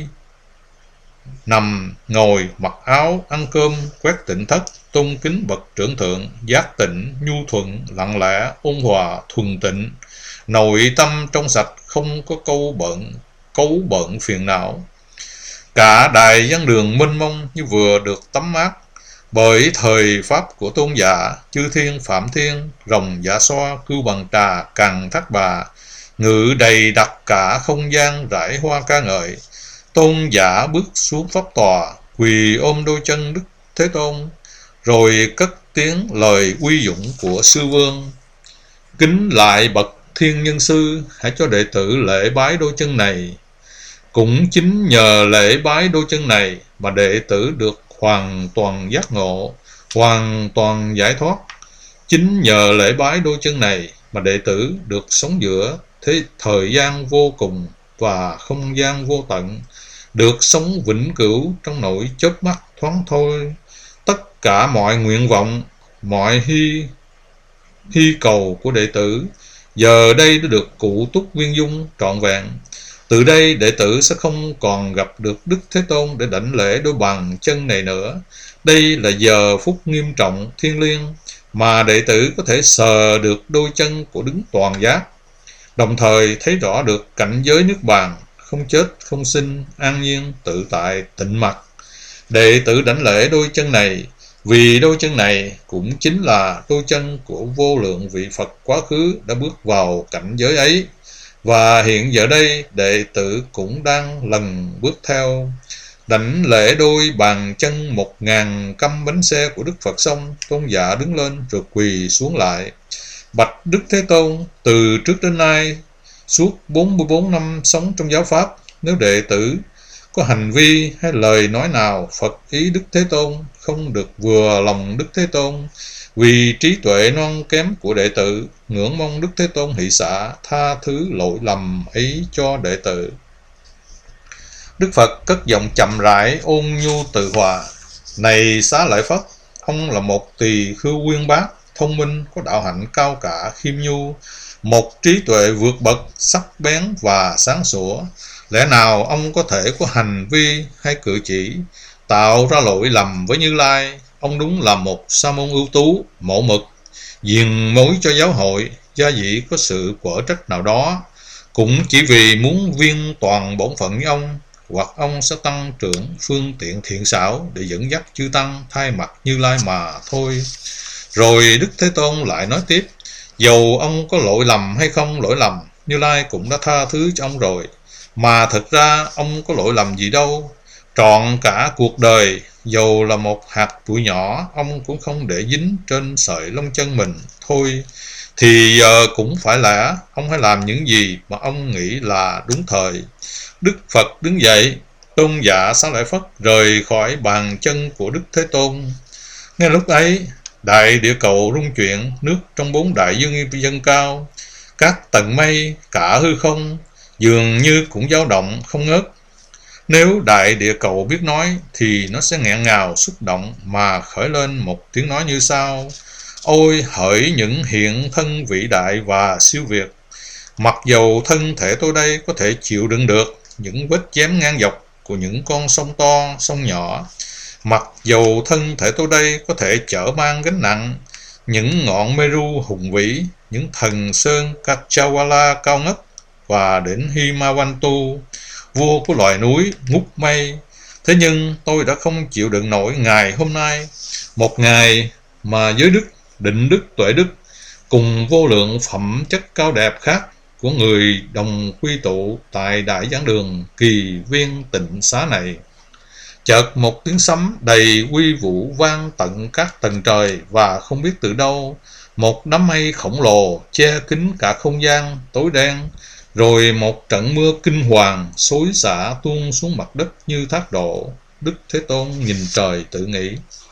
nằm ngồi, mặc áo, ăn cơm, quét tịnh thất, tôn kính bậc trưởng thượng, giác tịnh, nhu thuận, lặng lẽ, ôn hòa, thuần tịnh, nội tâm trong sạch, không có cấu bận phiền não. Cả đại giảng đường mênh mông như vừa được tắm mát bởi thời pháp của tôn giả, chư thiên phạm thiên, rồng dạ xoa, cưu bằng trà, càn thác bà, ngự đầy đặt cả không gian rải hoa ca ngợi. Tôn giả bước xuống pháp tòa, quỳ ôm đôi chân Đức Thế Tôn, rồi cất tiếng lời uy dũng của sư vương: kính lại bậc thiên nhân sư, hãy cho đệ tử lễ bái đôi chân này. Cũng chính nhờ lễ bái đôi chân này mà đệ tử được hoàn toàn giác ngộ, hoàn toàn giải thoát. Chính nhờ lễ bái đôi chân này mà đệ tử được sống giữa thời gian vô cùng và không gian vô tận, được sống vĩnh cửu trong nỗi chớp mắt thoáng thôi. Tất cả mọi nguyện vọng, mọi hy cầu của đệ tử giờ đây đã được cụ túc viên dung trọn vẹn. Từ đây đệ tử sẽ không còn gặp được Đức Thế Tôn để đảnh lễ đôi bàn chân này nữa. Đây là giờ phút nghiêm trọng thiêng liêng mà đệ tử có thể sờ được đôi chân của Đấng toàn giác, đồng thời thấy rõ được cảnh giới nước bàn, không chết, không sinh, an nhiên, tự tại, tịnh mặc. Đệ tử đảnh lễ đôi chân này, vì đôi chân này cũng chính là đôi chân của vô lượng vị Phật quá khứ đã bước vào cảnh giới ấy. Và hiện giờ đây đệ tử cũng đang lần bước theo. Đảnh lễ đôi bàn chân 1000 căm bánh xe của Đức Phật xong, tôn giả đứng lên rồi quỳ xuống lại: bạch Đức Thế Tôn, từ trước đến nay suốt 44 năm sống trong giáo pháp, nếu đệ tử có hành vi hay lời nói nào Phật ý Đức Thế Tôn không được vừa lòng Đức Thế Tôn, vì trí tuệ non kém của đệ tử, ngưỡng mong Đức Thế Tôn hỷ xả tha thứ lỗi lầm ấy cho đệ tử. Đức Phật cất giọng chậm rãi ôn nhu từ hòa: này Xá Lợi Phất, ông là một tỳ khưu uyên bác, thông minh, có đạo hạnh cao cả, khiêm nhu, một trí tuệ vượt bậc, sắc bén và sáng sủa. Lẽ nào ông có thể có hành vi hay cử chỉ tạo ra lỗi lầm với Như Lai? Ông đúng là một sa môn ưu tú, mẫu mực, diền mối cho giáo hội, gia dĩ có sự quở trách nào đó, cũng chỉ vì muốn viên toàn bổn phận với ông, hoặc ông sẽ tăng trưởng phương tiện thiện xảo để dẫn dắt chư tăng thay mặt Như Lai mà thôi. Rồi Đức Thế Tôn lại nói tiếp: dầu ông có lỗi lầm hay không lỗi lầm, Như Lai cũng đã tha thứ cho ông rồi. Mà thật ra ông có lỗi lầm gì đâu. Trọn cả cuộc đời, dầu là một hạt bụi nhỏ, ông cũng không để dính trên sợi lông chân mình thôi. Thì giờ cũng phải lẽ ông hãy làm những gì mà ông nghĩ là đúng thời. Đức Phật đứng dậy, tôn giả Xá Lợi Phất rời khỏi bàn chân của Đức Thế Tôn. Ngay lúc ấy, đại địa cầu rung chuyển, nước trong 4 đại dương dâng cao, các tầng mây, cả hư không dường như cũng dao động không ngớt. Nếu đại địa cầu biết nói thì nó sẽ nghẹn ngào xúc động mà khởi lên một tiếng nói như sau: ôi hỡi những hiện thân vĩ đại và siêu việt! Mặc dầu thân thể tôi đây có thể chịu đựng được những vết chém ngang dọc của những con sông to, sông nhỏ, mặc dầu thân thể tôi đây có thể chở mang gánh nặng những ngọn Meru hùng vĩ, những thần sơn Kachawala cao ngất và đỉnh Himavantu, vua của loài núi ngút mây, thế nhưng tôi đã không chịu đựng nổi ngày hôm nay, một ngày mà giới đức, định đức, tuệ đức cùng vô lượng phẩm chất cao đẹp khác của người đồng quy tụ tại đại giảng đường kỳ viên tịnh xá này. Chợt một tiếng sấm đầy uy vũ vang tận các tầng trời, và không biết từ đâu một đám mây khổng lồ che kín cả không gian tối đen, rồi một trận mưa kinh hoàng xối xả tuôn xuống mặt đất như thác đổ. Đức Thế Tôn nhìn trời tự nghĩ: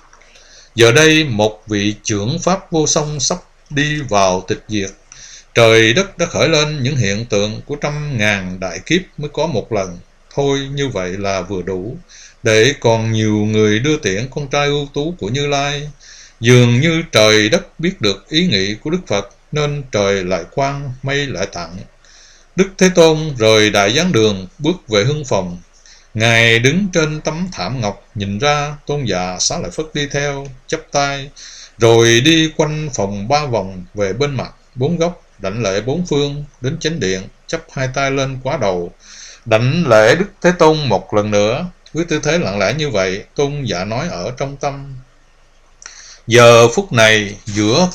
giờ đây một vị trưởng pháp vô song sắp đi vào tịch diệt. Trời đất đã khởi lên những hiện tượng của 100.000 đại kiếp mới có một lần. Thôi như vậy là vừa đủ, để còn nhiều người đưa tiễn con trai ưu tú của Như Lai. Dường như trời đất biết được ý nghĩ của Đức Phật, nên trời lại khoan, mây lại tặng. Đức Thế Tôn rời đại giảng đường bước về hương phòng. Ngài đứng trên tấm thảm ngọc, nhìn ra Tôn giả Xá Lợi Phất đi theo, chắp tay, rồi đi quanh phòng 3 vòng về bên mặt 4 góc, đảnh lễ 4 phương, đến chánh điện, chắp 2 tay lên quá đầu, đảnh lễ Đức Thế Tôn một lần nữa. Với tư thế lặng lẽ như vậy, Tôn giả nói ở trong tâm: giờ phút này, giữa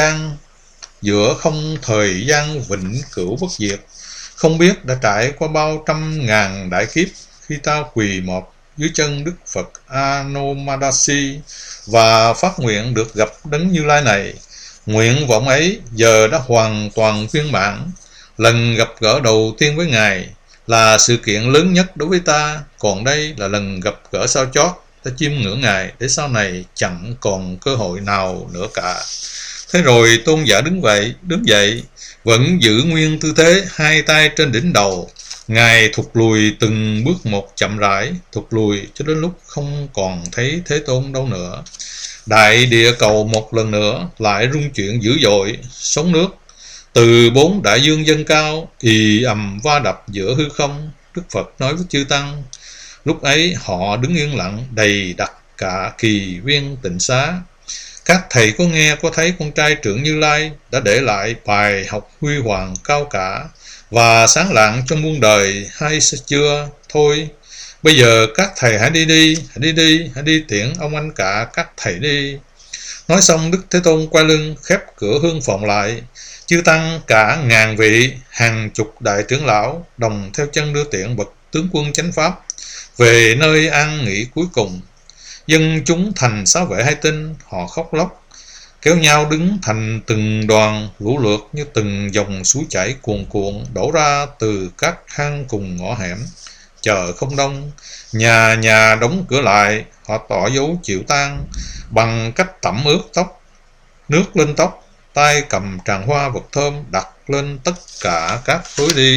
không thời gian vĩnh cửu bất diệt, không biết đã trải qua bao trăm ngàn đại kiếp, khi ta quỳ mọp dưới chân Đức Phật Anomadasi và phát nguyện được gặp Đấng Như Lai này, nguyện vọng ấy giờ đã hoàn toàn viên mãn. Lần gặp gỡ đầu tiên với Ngài là sự kiện lớn nhất đối với ta, còn đây là lần gặp gỡ sao chót. Ta chiêm ngưỡng Ngài để sau này chẳng còn cơ hội nào nữa cả. Thế rồi Tôn giả đứng dậy, vẫn giữ nguyên tư thế, 2 tay trên đỉnh đầu. Ngài thụt lùi từng bước một chậm rãi, thụt lùi cho đến lúc không còn thấy Thế Tôn đâu nữa. Đại địa cầu một lần nữa lại rung chuyển dữ dội, sóng nước từ 4 đại dương dâng cao, ì ầm va đập giữa hư không. Đức Phật nói với chư tăng. Lúc ấy họ đứng yên lặng, đầy đặn cả kỳ viên tịnh xá. Các thầy có nghe có thấy con trai trưởng Như Lai đã để lại bài học huy hoàng cao cả và sáng lạng trong muôn đời hay chưa? Thôi, bây giờ các thầy hãy đi tiễn ông anh cả các thầy đi. Nói xong, Đức Thế Tôn quay lưng khép cửa hương phòng lại. Chư tăng cả ngàn vị, hàng chục đại trưởng lão đồng theo chân đưa tiễn bậc tướng quân chánh pháp về nơi an nghỉ cuối cùng. Dân chúng thành xá vệ 2 tinh, họ khóc lóc kéo nhau đứng thành từng đoàn lũ lượt, như từng dòng suối chảy cuồn cuộn đổ ra từ các hang cùng ngõ hẻm. Chờ không đông, nhà nhà đóng cửa lại, họ tỏ dấu chịu tang bằng cách tẩm ướt nước lên tóc, tay cầm tràng hoa vật thơm đặt lên tất cả các lối đi.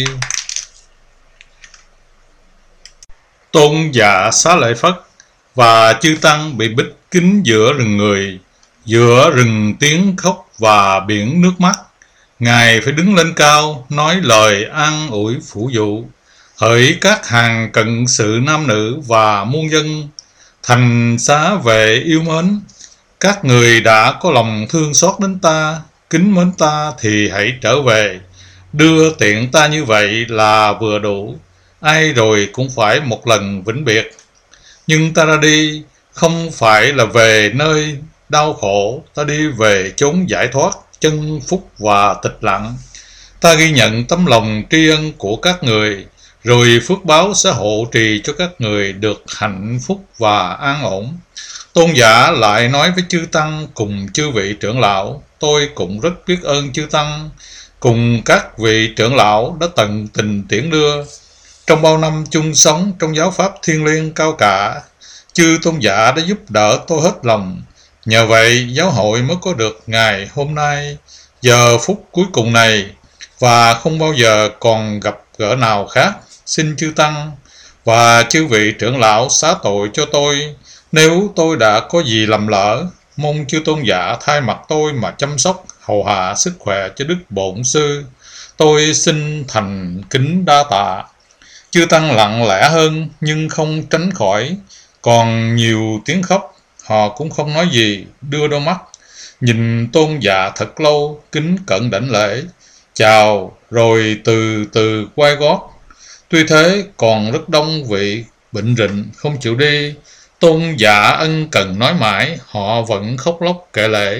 Tôn giả Xá Lợi Phất và chư tăng bị bích kín giữa rừng người, giữa rừng tiếng khóc và biển nước mắt. Ngài phải đứng lên cao, nói lời an ủi phủ dụ. Hỡi các hàng cận sự nam nữ và muôn dân thành xá vệ yêu mến, các người đã có lòng thương xót đến ta, kính mến ta thì hãy trở về. Đưa tiện ta như vậy là vừa đủ, ai rồi cũng phải một lần vĩnh biệt. Nhưng ta ra đi không phải là về nơi đau khổ, ta đi về chốn giải thoát, chân phúc và tịch lặng. Ta ghi nhận tấm lòng tri ân của các người, rồi phước báo sẽ hộ trì cho các người được hạnh phúc và an ổn. Tôn giả lại nói với chư tăng cùng chư vị trưởng lão: tôi cũng rất biết ơn chư tăng cùng các vị trưởng lão đã tận tình tiễn đưa. Trong bao năm chung sống trong giáo pháp thiêng liêng cao cả, chư tôn giả đã giúp đỡ tôi hết lòng. Nhờ vậy giáo hội mới có được ngày hôm nay, giờ phút cuối cùng này, và không bao giờ còn gặp gỡ nào khác. Xin chư tăng và chư vị trưởng lão xá tội cho tôi nếu tôi đã có gì lầm lỡ. Mong chư tôn giả thay mặt tôi mà chăm sóc hầu hạ sức khỏe cho Đức Bổn Sư. Tôi xin thành kính đa tạ. Chư tăng lặng lẽ hơn nhưng không tránh khỏi còn nhiều tiếng khóc. Họ cũng không nói gì, đưa đôi mắt nhìn tôn giả thật lâu, kính cẩn đảnh lễ, chào rồi từ từ quay gót. Tuy thế còn rất đông vị bệnh rịnh không chịu đi. Tôn giả ân cần nói mãi, họ vẫn khóc lóc kể lể: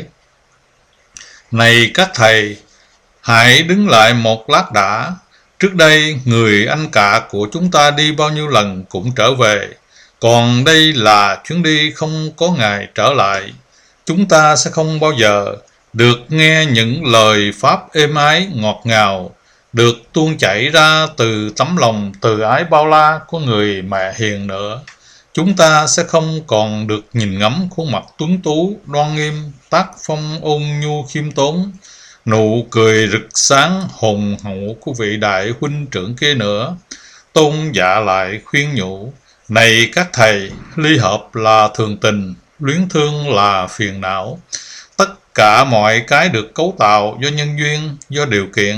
này các thầy, hãy đứng lại một lát đã. Trước đây người anh cả của chúng ta đi bao nhiêu lần cũng trở về, còn đây là chuyến đi không có ngày trở lại. Chúng ta sẽ không bao giờ được nghe những lời pháp êm ái ngọt ngào, được tuôn chảy ra từ tấm lòng từ ái bao la của người mẹ hiền nữa. Chúng ta sẽ không còn được nhìn ngắm khuôn mặt tuấn tú, đoan nghiêm, tác phong ôn nhu khiêm tốn, nụ cười rực sáng hùng hậu của vị đại huynh trưởng kia nữa. Tôn giả lại khuyên nhủ: này các thầy, ly hợp là thường tình, luyến thương là phiền não. Tất cả mọi cái được cấu tạo do nhân duyên, do điều kiện,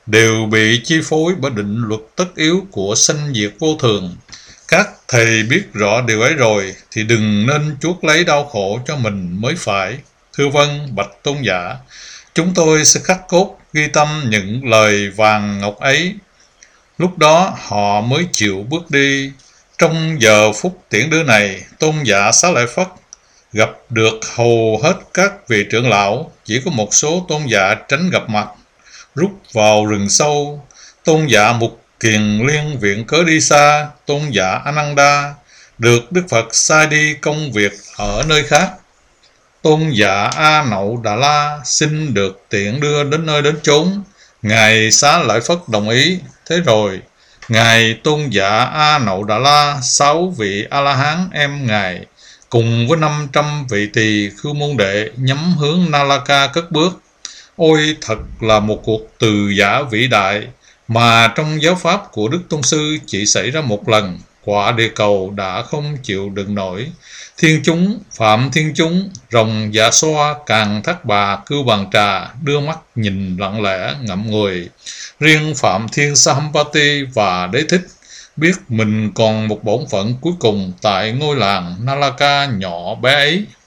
đều bị chi phối bởi định luật tất yếu của sanh diệt vô thường. Các thầy biết rõ điều ấy rồi thì đừng nên chuốc lấy đau khổ cho mình mới phải. Thưa vâng, bạch tôn giả, chúng tôi sẽ khắc cốt ghi tâm những lời vàng ngọc ấy. Lúc đó họ mới chịu bước đi. Trong giờ phút tiễn đưa này, tôn giả Xá Lợi Phất gặp được hầu hết các vị trưởng lão, chỉ có một số tôn giả tránh gặp mặt, rút vào rừng sâu. Tôn giả Mục Kiền Liên viện cớ đi xa. Tôn giả Ananda được Đức Phật sai đi công việc ở nơi khác. Tôn giả A Nậu Đà La xin được tiện đưa đến nơi đến chốn. Ngài Xá Lợi Phất đồng ý. Thế rồi Ngài Tôn giả A Nậu Đà La, 6 vị A-la-hán em Ngài cùng với 500 vị tỳ khưu môn đệ nhắm hướng Nalaka cất bước. Ôi, thật là một cuộc từ giả vĩ đại mà trong giáo pháp của Đức Tôn Sư chỉ xảy ra một lần. Quả địa cầu đã không chịu đựng nổi. Thiên chúng, Phạm Thiên chúng, rồng dạ xoa, Càng Thác Bà, Cưu Bàn Trà đưa mắt nhìn lặng lẽ ngậm ngùi. Riêng Phạm Thiên Sahampati và Đế Thích biết mình còn một bổn phận cuối cùng tại ngôi làng Nalaka nhỏ bé ấy.